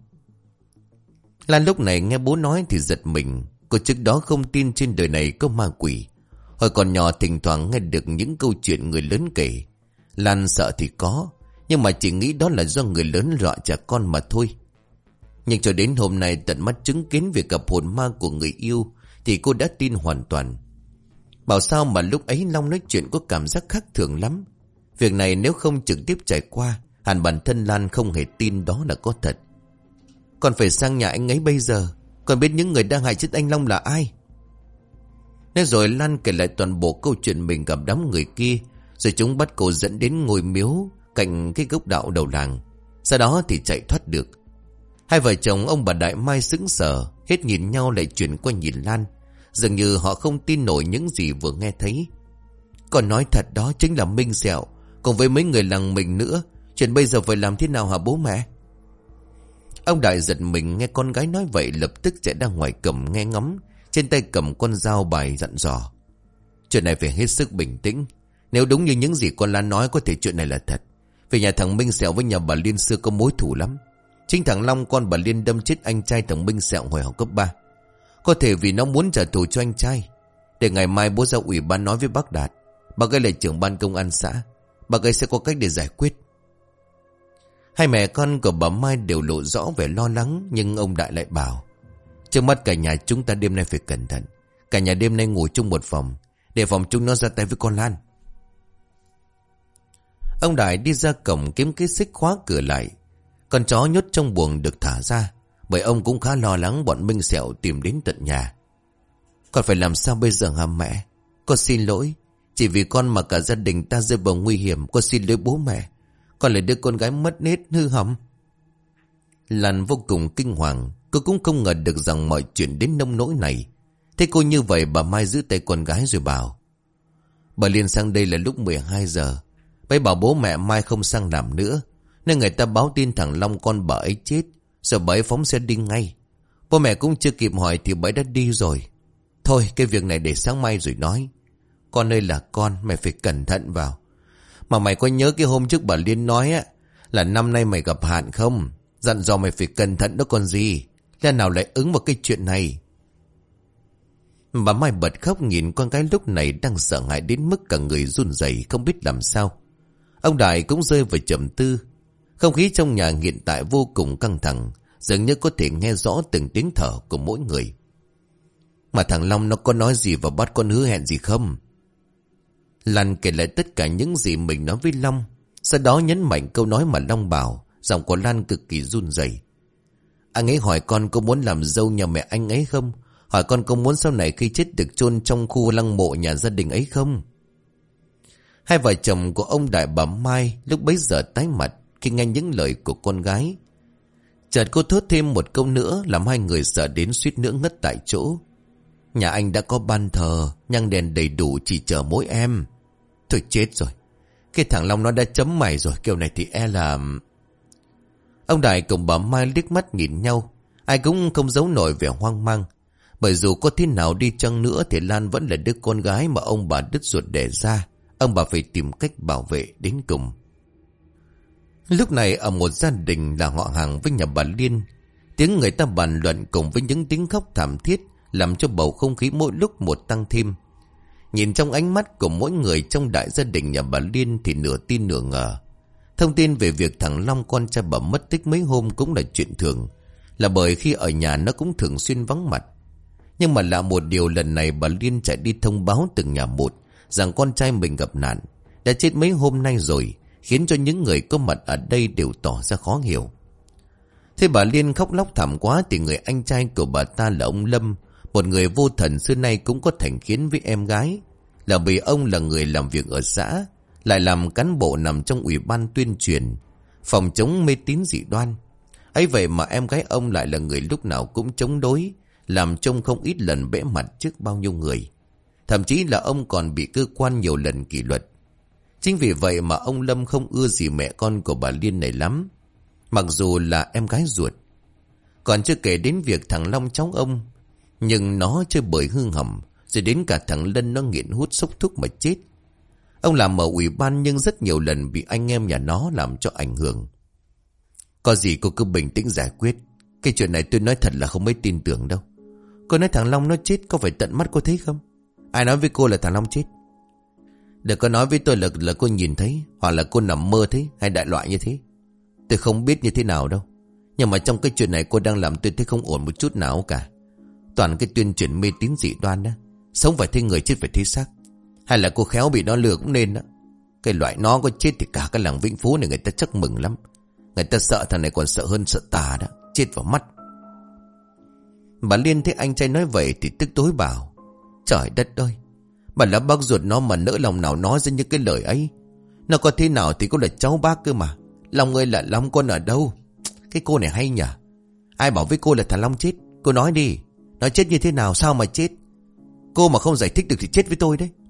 Lan lúc này nghe bố nói thì giật mình. Cô trước đó không tin trên đời này có ma quỷ. Hồi còn nhỏ thỉnh thoảng nghe được những câu chuyện người lớn kể. Lan sợ thì có, nhưng mà chỉ nghĩ đó là do người lớn dọa trẻ con mà thôi. Nhưng cho đến hôm nay tận mắt chứng kiến việc gặp hồn ma của người yêu thì cô đã tin hoàn toàn. Bảo sao mà lúc ấy Long nói chuyện có cảm giác khác thường lắm. Việc này nếu không trực tiếp trải qua, hẳn bản thân Lan không hề tin đó là có thật. Còn phải sang nhà anh ấy bây giờ. Còn biết những người đang hại chết anh Long là ai? Nên rồi Lan kể lại toàn bộ câu chuyện mình gặp đám người kia. Rồi chúng bắt cô dẫn đến ngôi miếu cạnh cái gốc đạo đầu làng. Sau đó thì chạy thoát được. Hai vợ chồng ông bà Đại Mai sững sờ, hết nhìn nhau lại chuyển qua nhìn Lan. Dường như họ không tin nổi những gì vừa nghe thấy. Còn nói thật đó chính là Minh Sẹo, cùng với mấy người làng mình nữa. Chuyện bây giờ phải làm thế nào hả bố mẹ? Ông Đại giật mình nghe con gái nói vậy, lập tức chạy ra ngoài cầm nghe ngóng, trên tay cầm con dao bài dặn dò: chuyện này phải hết sức bình tĩnh. Nếu đúng như những gì con Lan nói, có thể chuyện này là thật. Vì nhà thằng Minh Sẹo với nhà bà Liên xưa có mối thù lắm. Chính thằng Long con bà Liên đâm chết anh trai thằng Minh Sẹo hồi học cấp ba. Có thể vì nó muốn trả thù cho anh trai. Để ngày mai bố ra ủy ban nói với bác Đạt. Bác ấy là trưởng ban công an xã. Bác ấy sẽ có cách để giải quyết. Hai mẹ con của bà Mai đều lộ rõ vẻ lo lắng. Nhưng ông Đại lại bảo: trước mắt cả nhà chúng ta đêm nay phải cẩn thận. Cả nhà đêm nay ngủ chung một phòng, để phòng chúng nó ra tay với con Lan. Ông Đại đi ra cổng kiếm cái xích khóa cửa lại. Con chó nhốt trong buồng được thả ra, bởi ông cũng khá lo lắng bọn Minh Sẹo tìm đến tận nhà. Con phải làm sao bây giờ hả mẹ? Con xin lỗi. Chỉ vì con mà cả gia đình ta rơi vào nguy hiểm. Con xin lỗi bố mẹ. Con là đứa con gái mất nết hư hỏng. Lan vô cùng kinh hoàng. Cô cũng không ngờ được rằng mọi chuyện đến nông nỗi này. Thế cô như vậy, bà Mai giữ tay con gái rồi bảo: Bà Liên sang đây là lúc mười hai giờ. Bấy bảo bố mẹ mai không sang làm nữa, nên người ta báo tin thằng Long con bà ấy chết. Rồi bà ấy phóng xe đi ngay. Bố mẹ cũng chưa kịp hỏi thì bà ấy đã đi rồi. Thôi cái việc này để sáng mai rồi nói. Con ơi là con, mày phải cẩn thận vào. Mà mày có nhớ cái hôm trước bà Liên nói á, là năm nay mày gặp hạn không? Dặn dò mày phải cẩn thận đó con gì. Lẽ nào lại ứng vào cái chuyện này? Bà Mai bật khóc nhìn con gái lúc này đang sợ hãi đến mức cả người run rẩy không biết làm sao. Ông Đại cũng rơi vào trầm tư. Không khí trong nhà hiện tại vô cùng căng thẳng, dường như có thể nghe rõ từng tiếng thở của mỗi người. Mà thằng Long nó có nói gì và bắt con hứa hẹn gì không? Lan kể lại tất cả những gì mình nói với Long. Sau đó nhấn mạnh câu nói mà Long bảo. Giọng của Lan cực kỳ run rẩy. Anh ấy hỏi con có muốn làm dâu nhà mẹ anh ấy không? Hỏi con có muốn sau này khi chết được chôn trong khu lăng mộ nhà gia đình ấy không? Hai vợ chồng của ông Đại bà Mai lúc bấy giờ tái mặt khi nghe những lời của con gái. Chợt cô thốt thêm một câu nữa làm hai người sợ đến suýt nữa ngất tại chỗ. Nhà anh đã có ban thờ, nhang đèn đầy đủ, chỉ chờ mỗi em. Thôi chết rồi. Cái thằng Long nó đã chấm mày rồi, kiểu này thì e là... Ông Đại cùng bà Mai liếc mắt nhìn nhau. Ai cũng không giấu nổi vẻ hoang mang. Bởi dù có thế nào đi chăng nữa thì Lan vẫn là đứa con gái mà ông bà đứt ruột đẻ ra. Ông bà phải tìm cách bảo vệ đến cùng. Lúc này ở một gia đình là họ hàng với nhà bà Liên, tiếng người ta bàn luận cùng với những tiếng khóc thảm thiết làm cho bầu không khí mỗi lúc một tăng thêm. Nhìn trong ánh mắt của mỗi người trong đại gia đình nhà bà Liên thì nửa tin nửa ngờ. Thông tin về việc thằng Long con trai bà mất tích mấy hôm cũng là chuyện thường, là bởi khi ở nhà nó cũng thường xuyên vắng mặt. Nhưng mà lạ một điều, lần này bà Liên chạy đi thông báo từng nhà một rằng con trai mình gặp nạn, đã chết mấy hôm nay rồi, khiến cho những người có mặt ở đây đều tỏ ra khó hiểu. Thế bà Liên khóc lóc thảm quá thì người anh trai của bà ta là ông Lâm, một người vô thần xưa nay cũng có thành kiến với em gái, là vì ông là người làm việc ở xã, lại làm cán bộ nằm trong ủy ban tuyên truyền phòng chống mê tín dị đoan. Ấy vậy mà em gái ông lại là người lúc nào cũng chống đối, làm trông không ít lần bẽ mặt trước bao nhiêu người. Thậm chí là ông còn bị cơ quan nhiều lần kỷ luật. Chính vì vậy mà ông Lâm không ưa gì mẹ con của bà Liên này lắm, mặc dù là em gái ruột. Còn chưa kể đến việc thằng Long cháu ông, nhưng nó chơi bời hư hỏng, rồi đến cả thằng Lân nó nghiện hút xúc thuốc mà chết. Ông làm ở ủy ban nhưng rất nhiều lần bị anh em nhà nó làm cho ảnh hưởng. Có gì cô cứ bình tĩnh giải quyết. Cái chuyện này tôi nói thật là không mấy tin tưởng đâu. Cô nói thằng Long nó chết có phải tận mắt cô thấy không? Ai nói với cô là thằng Long chết? Đừng có nói với tôi là, là cô nhìn thấy, hoặc là cô nằm mơ thấy, hay đại loại như thế. Tôi không biết như thế nào đâu. Nhưng mà trong cái chuyện này cô đang làm tôi thấy không ổn một chút nào cả. Toàn cái tuyên truyền mê tín dị đoan đó. Sống phải thấy người, chết phải thấy xác. Hay là cô khéo bị nó lừa cũng nên đó. Cái loại nó có chết thì cả cái làng Vĩnh Phú này người ta chắc mừng lắm. Người ta sợ thằng này còn sợ hơn sợ tà đó. Chết vào mắt. Bà Liên thấy anh trai nói vậy thì tức tối bảo: Trời đất ơi, bà là bác ruột nó mà nỡ lòng nào nói ra những cái lời ấy. Nó có thế nào thì cũng là cháu bác cơ mà. Long ơi là Long con ở đâu? Cái cô này hay nhỉ. Ai bảo với cô là thằng Long chết? Cô nói đi. Nó chết như thế nào, sao mà chết? Cô mà không giải thích được thì chết với tôi đấy.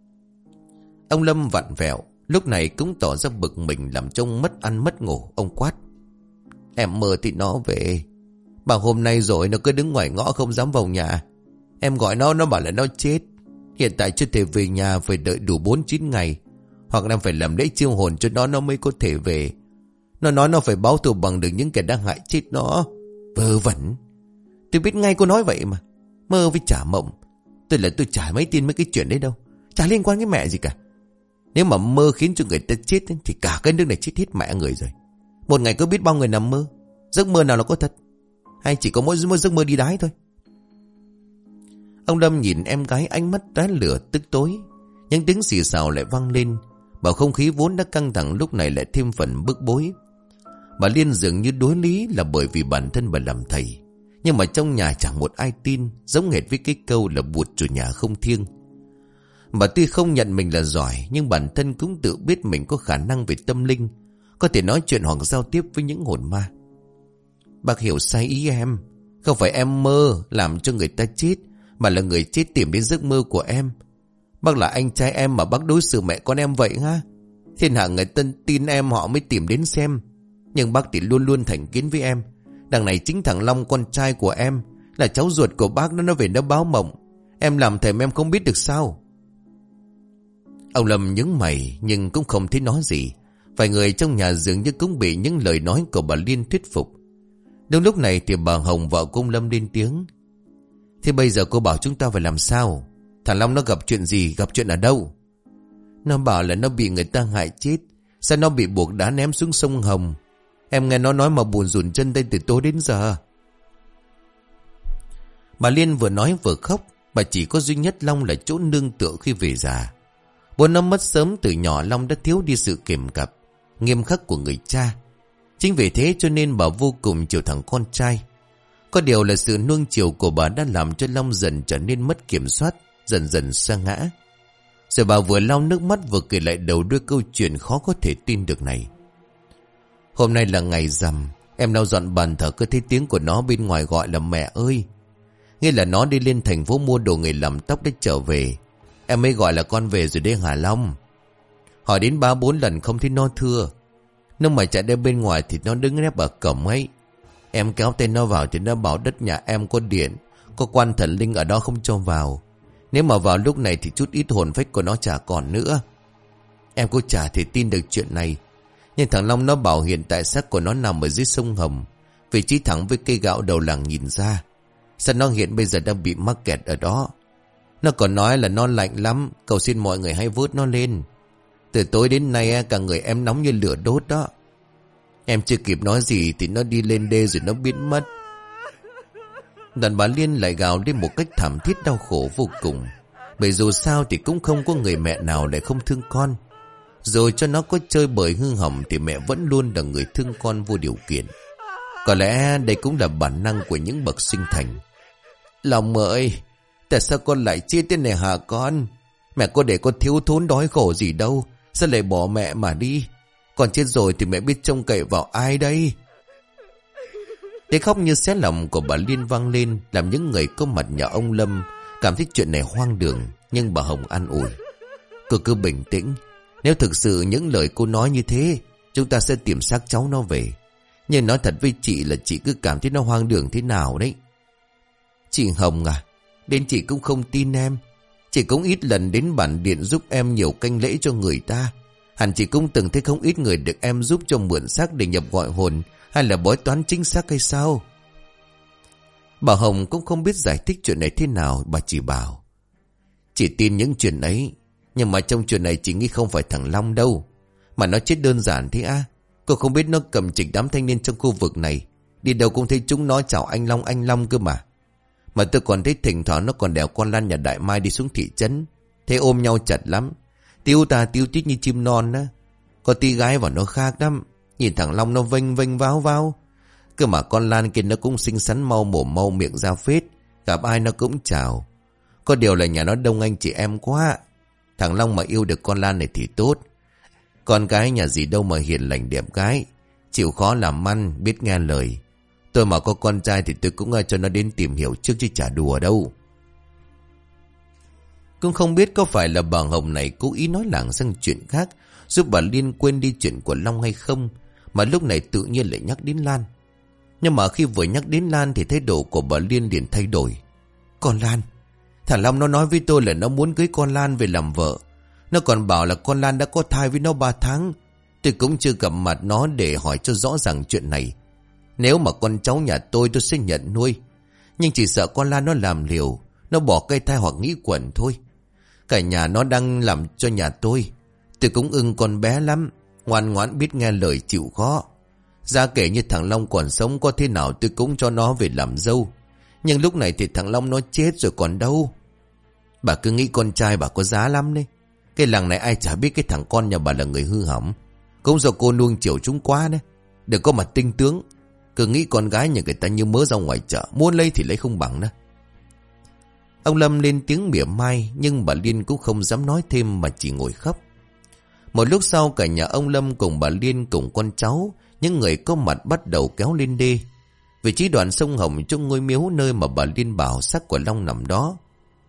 Ông Lâm vặn vẹo, lúc này cũng tỏ ra bực mình, làm trông mất ăn mất ngủ. Ông quát: Em mơ thì nó về. Bảo hôm nay rồi nó cứ đứng ngoài ngõ không dám vào nhà. Em gọi nó, nó bảo là nó chết. Hiện tại chưa thể về nhà, phải đợi đủ bốn chín ngày. Hoặc là phải làm lễ chiêu hồn cho nó, nó mới có thể về. Nó nói nó phải báo thù bằng được những kẻ đang hại chết nó. Vớ vẩn. Tôi biết ngay cô nói vậy mà. Mơ với chả mộng. Tôi là tôi chả mấy tin mấy cái chuyện đấy đâu. Chả liên quan cái mẹ gì cả. Nếu mà mơ khiến cho người ta chết thì cả cái nước này chết hết mẹ người rồi. Một ngày có biết bao người nằm mơ. Giấc mơ nào là có thật? Hay chỉ có mỗi giấc mơ đi đái thôi? Ông Lâm nhìn em gái ánh mắt đá lửa tức tối. Những tiếng xì xào lại vang lên. Bầu không khí vốn đã căng thẳng lúc này lại thêm phần bức bối. Bà Liên dường như đối lý là bởi vì bản thân bà làm thầy. Nhưng mà trong nhà chẳng một ai tin, giống hệt với cái câu là bụt chủ nhà không thiêng. Bà tuy không nhận mình là giỏi, nhưng bản thân cũng tự biết mình có khả năng về tâm linh, có thể nói chuyện hoặc giao tiếp với những hồn ma. Bác hiểu sai ý em. Không phải em mơ làm cho người ta chết, mà là người chết tìm đến giấc mơ của em. Bác là anh trai em mà bác đối xử mẹ con em vậy ha? Thiên hạ người tân tin em họ mới tìm đến xem. Nhưng bác thì luôn luôn thành kiến với em. Đằng này chính thằng Long con trai của em, là cháu ruột của bác, nó nó về nó báo mộng. Em làm thèm em không biết được sao? Ông Lâm nhướng mày nhưng cũng không thấy nói gì. Vài người trong nhà dường như cũng bị những lời nói của bà Liên thuyết phục. Đúng lúc này thì bà Hồng vợ của ông Lâm lên tiếng. Thế bây giờ cô bảo chúng ta phải làm sao? Thằng Long nó gặp chuyện gì? Gặp chuyện ở đâu? Nó bảo là nó bị người ta hại chết. Sao nó bị buộc đá ném xuống sông Hồng? Em nghe nó nói mà buồn rùn chân đây từ tối đến giờ. Bà Liên vừa nói vừa khóc. Bà chỉ có duy nhất Long là chỗ nương tựa khi về già. Bố nó mất sớm từ nhỏ, Long đã thiếu đi sự kiềm cặp nghiêm khắc của người cha. Chính vì thế cho nên bà vô cùng chiều thằng con trai. Có điều là sự nuông chiều của bà đã làm cho Long dần trở nên mất kiểm soát, dần dần sa ngã. Rồi bà vừa lau nước mắt vừa kể lại đầu đuôi câu chuyện khó có thể tin được này. Hôm nay là ngày rằm, em lau dọn bàn thờ cứ thấy tiếng của nó bên ngoài gọi là mẹ ơi. Nghĩa là nó đi lên thành phố mua đồ nghề làm tóc để trở về. Em mới gọi là con về rồi đấy hả Long? Hỏi đến ba bốn lần không thấy nó thưa. Nhưng mà chạy đến bên ngoài thì nó đứng nép ở cổng ấy. Em kéo tay nó vào thì nó bảo đất nhà em có điện, có quan thần linh ở đó không cho vào. Nếu mà vào lúc này thì chút ít hồn phách của nó chả còn nữa. Em cũng chả thể tin được chuyện này. Nhưng thằng Long nó bảo hiện tại xác của nó nằm ở dưới sông Hồng, vị trí thẳng với cây gạo đầu làng nhìn ra. Sao nó hiện bây giờ đang bị mắc kẹt ở đó. Nó còn nói là nó lạnh lắm, cầu xin mọi người hãy vớt nó lên. Từ tối đến nay cả người em nóng như lửa đốt đó. Em chưa kịp nói gì thì nó đi lên đê rồi nó biến mất. Đàn bà Liên lại gào lên một cách thảm thiết đau khổ vô cùng. Bởi dù sao thì cũng không có người mẹ nào lại không thương con. Rồi cho nó có chơi bời hư hỏng thì mẹ vẫn luôn là người thương con vô điều kiện. Có lẽ đây cũng là bản năng của những bậc sinh thành. Long ơi, tại sao con lại chết thế này hả con? Mẹ có để con thiếu thốn đói khổ gì đâu. Sao lại bỏ mẹ mà đi? Con chết rồi thì mẹ biết trông cậy vào ai đây? Tiếng khóc như xé lòng của bà Liên vang lên, làm những người có mặt nhà ông Lâm cảm thấy chuyện này hoang đường. Nhưng bà Hồng an ủi. Cô cứ bình tĩnh. Nếu thực sự những lời cô nói như thế, chúng ta sẽ tìm xác cháu nó về. Nhưng nói thật với chị là chị cứ cảm thấy nó hoang đường thế nào đấy. Chị Hồng à, đến chị cũng không tin em. Chị cũng ít lần đến bản điện giúp em nhiều canh lễ cho người ta. Hẳn chị cũng từng thấy không ít người được em giúp cho mượn xác để nhập gọi hồn, hay là bói toán chính xác hay sao? Bà Hồng cũng không biết giải thích chuyện này thế nào. Bà chỉ bảo chị tin những chuyện ấy, nhưng mà trong chuyện này chị nghĩ không phải thằng Long đâu, mà nó chết đơn giản thế à? Cô không biết nó cầm trịch đám thanh niên trong khu vực này, đi đâu cũng thấy chúng nó chào anh Long anh Long cơ mà. Mà tôi còn thấy thỉnh thoảng nó còn đèo con Lan nhà Đại Mai đi xuống thị trấn. Thế ôm nhau chặt lắm, tiêu tà tiêu tít như chim non á. Có tí gái vào nó khác lắm. Nhìn thằng Long nó vênh vênh váo váo. Cơ mà con Lan kia nó cũng xinh xắn mau mồm mau miệng ra phết. Gặp ai nó cũng chào. Có điều là nhà nó đông anh chị em quá. Thằng Long mà yêu được con Lan này thì tốt. Con gái nhà gì đâu mà hiền lành đẹp gái, chịu khó làm ăn, biết nghe lời. Tôi mà có con trai thì tôi cũng cho nó đến tìm hiểu trước chứ chả đùa đâu. Cũng không biết có phải là bà Hồng này cố ý nói lảng sang chuyện khác, giúp bà Liên quên đi chuyện của Long hay không, mà lúc này tự nhiên lại nhắc đến Lan. Nhưng mà khi vừa nhắc đến Lan thì thái độ của bà Liên liền thay đổi. Con Lan, thằng Long nó nói với tôi là nó muốn cưới con Lan về làm vợ. Nó còn bảo là con Lan đã có thai với nó ba tháng. Tôi cũng chưa gặp mặt nó để hỏi cho rõ ràng chuyện này. Nếu mà con cháu nhà tôi tôi sẽ nhận nuôi. Nhưng chỉ sợ con Lan nó làm liều, nó bỏ cây thai hoặc nghĩ quẩn thôi. Cả nhà nó đang làm cho nhà tôi. Tôi cũng ưng con bé lắm, ngoan ngoãn biết nghe lời chịu khó. Ra kể như thằng Long còn sống có thế nào tôi cũng cho nó về làm dâu. Nhưng lúc này thì thằng Long nó chết rồi còn đâu. Bà cứ nghĩ con trai bà có giá lắm đấy. Cái làng này ai chả biết cái thằng con nhà bà là người hư hỏng. Cũng do cô nuông chiều chúng quá đấy. Đừng có mặt tinh tướng. Cứ nghĩ con gái nhà người ta như mớ ra ngoài chợ, muốn lấy thì lấy không bằng đó. Ông Lâm lên tiếng mỉa mai, nhưng bà Liên cũng không dám nói thêm mà chỉ ngồi khóc. Một lúc sau cả nhà ông Lâm cùng bà Liên cùng con cháu, những người có mặt bắt đầu kéo lên đê. Vị trí đoạn sông Hồng trong ngôi miếu nơi mà bà Liên bảo xác của Long nằm đó.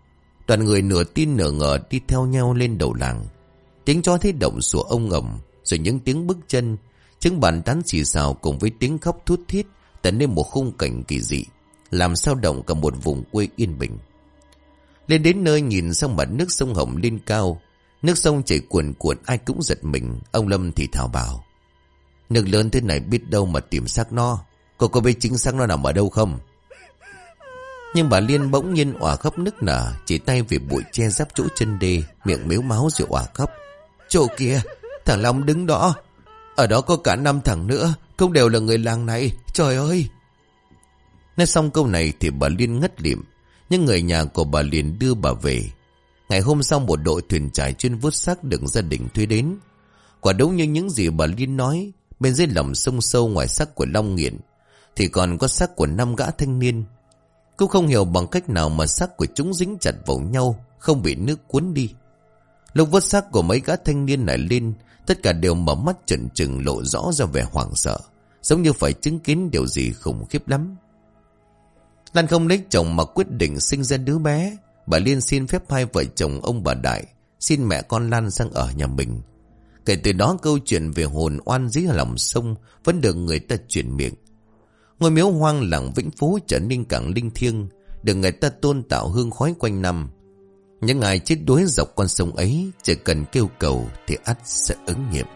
Đoàn người nửa tin nửa ngờ đi theo nhau lên đầu làng. Tiếng chó thấy động sủa ông ầm, rồi những tiếng bước chân, tiếng bàn tán xì xào cùng với tiếng khóc thút thít tạo nên một khung cảnh kỳ dị, làm sao động cả một vùng quê yên bình. Lên đến nơi nhìn sang mặt nước sông Hồng lên cao, nước sông chảy cuồn cuộn, ai cũng giật mình. Ông Lâm thì thào bảo: nước lớn thế này biết đâu mà tìm xác nó. Cô có biết chính xác nó nằm ở đâu không? Nhưng bà Liên bỗng nhiên òa khóc nức nở, chỉ tay về bụi che giáp chỗ chân đê, miệng mếu máu rồi òa khóc: chỗ kia, thằng Long đứng đó, ở đó có cả năm thằng nữa, không đều là người làng này. Trời ơi! Nói xong câu này thì bà Liên ngất lịm, nhưng người nhà của bà liền đưa bà về. Ngày hôm sau một đội thuyền trải chuyên vớt xác được gia đình thuê đến. Quả đúng như những gì bà Liên nói, bên dưới lòng sông sâu ngoài xác của Long Nghiện thì còn có xác của năm gã thanh niên. Cô không hiểu bằng cách nào mà xác của chúng dính chặt vào nhau, không bị nước cuốn đi. Lúc vớt xác của mấy gã thanh niên này lên, tất cả đều mở mắt trợn trừng, lộ rõ ra vẻ hoảng sợ, giống như phải chứng kiến điều gì khủng khiếp lắm. Lan không lấy chồng mà quyết định sinh ra đứa bé. Bà Liên xin phép hai vợ chồng ông bà Đại xin mẹ con Lan sang ở nhà mình. Kể từ đó câu chuyện về hồn oan dưới lòng sông vẫn được người ta truyền miệng. Ngôi miếu hoang làng Vĩnh Phú trở nên càng linh thiêng, được người ta tôn tạo hương khói quanh năm. Những ai chết đuối dọc con sông ấy chỉ cần kêu cầu thì ắt sẽ ứng nghiệm.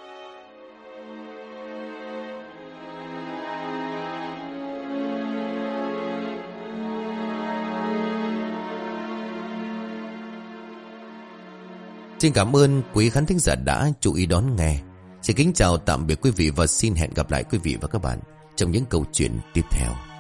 Xin cảm ơn quý khán thính giả đã chú ý đón nghe. Xin kính chào tạm biệt quý vị và xin hẹn gặp lại quý vị và các bạn trong những câu chuyện tiếp theo.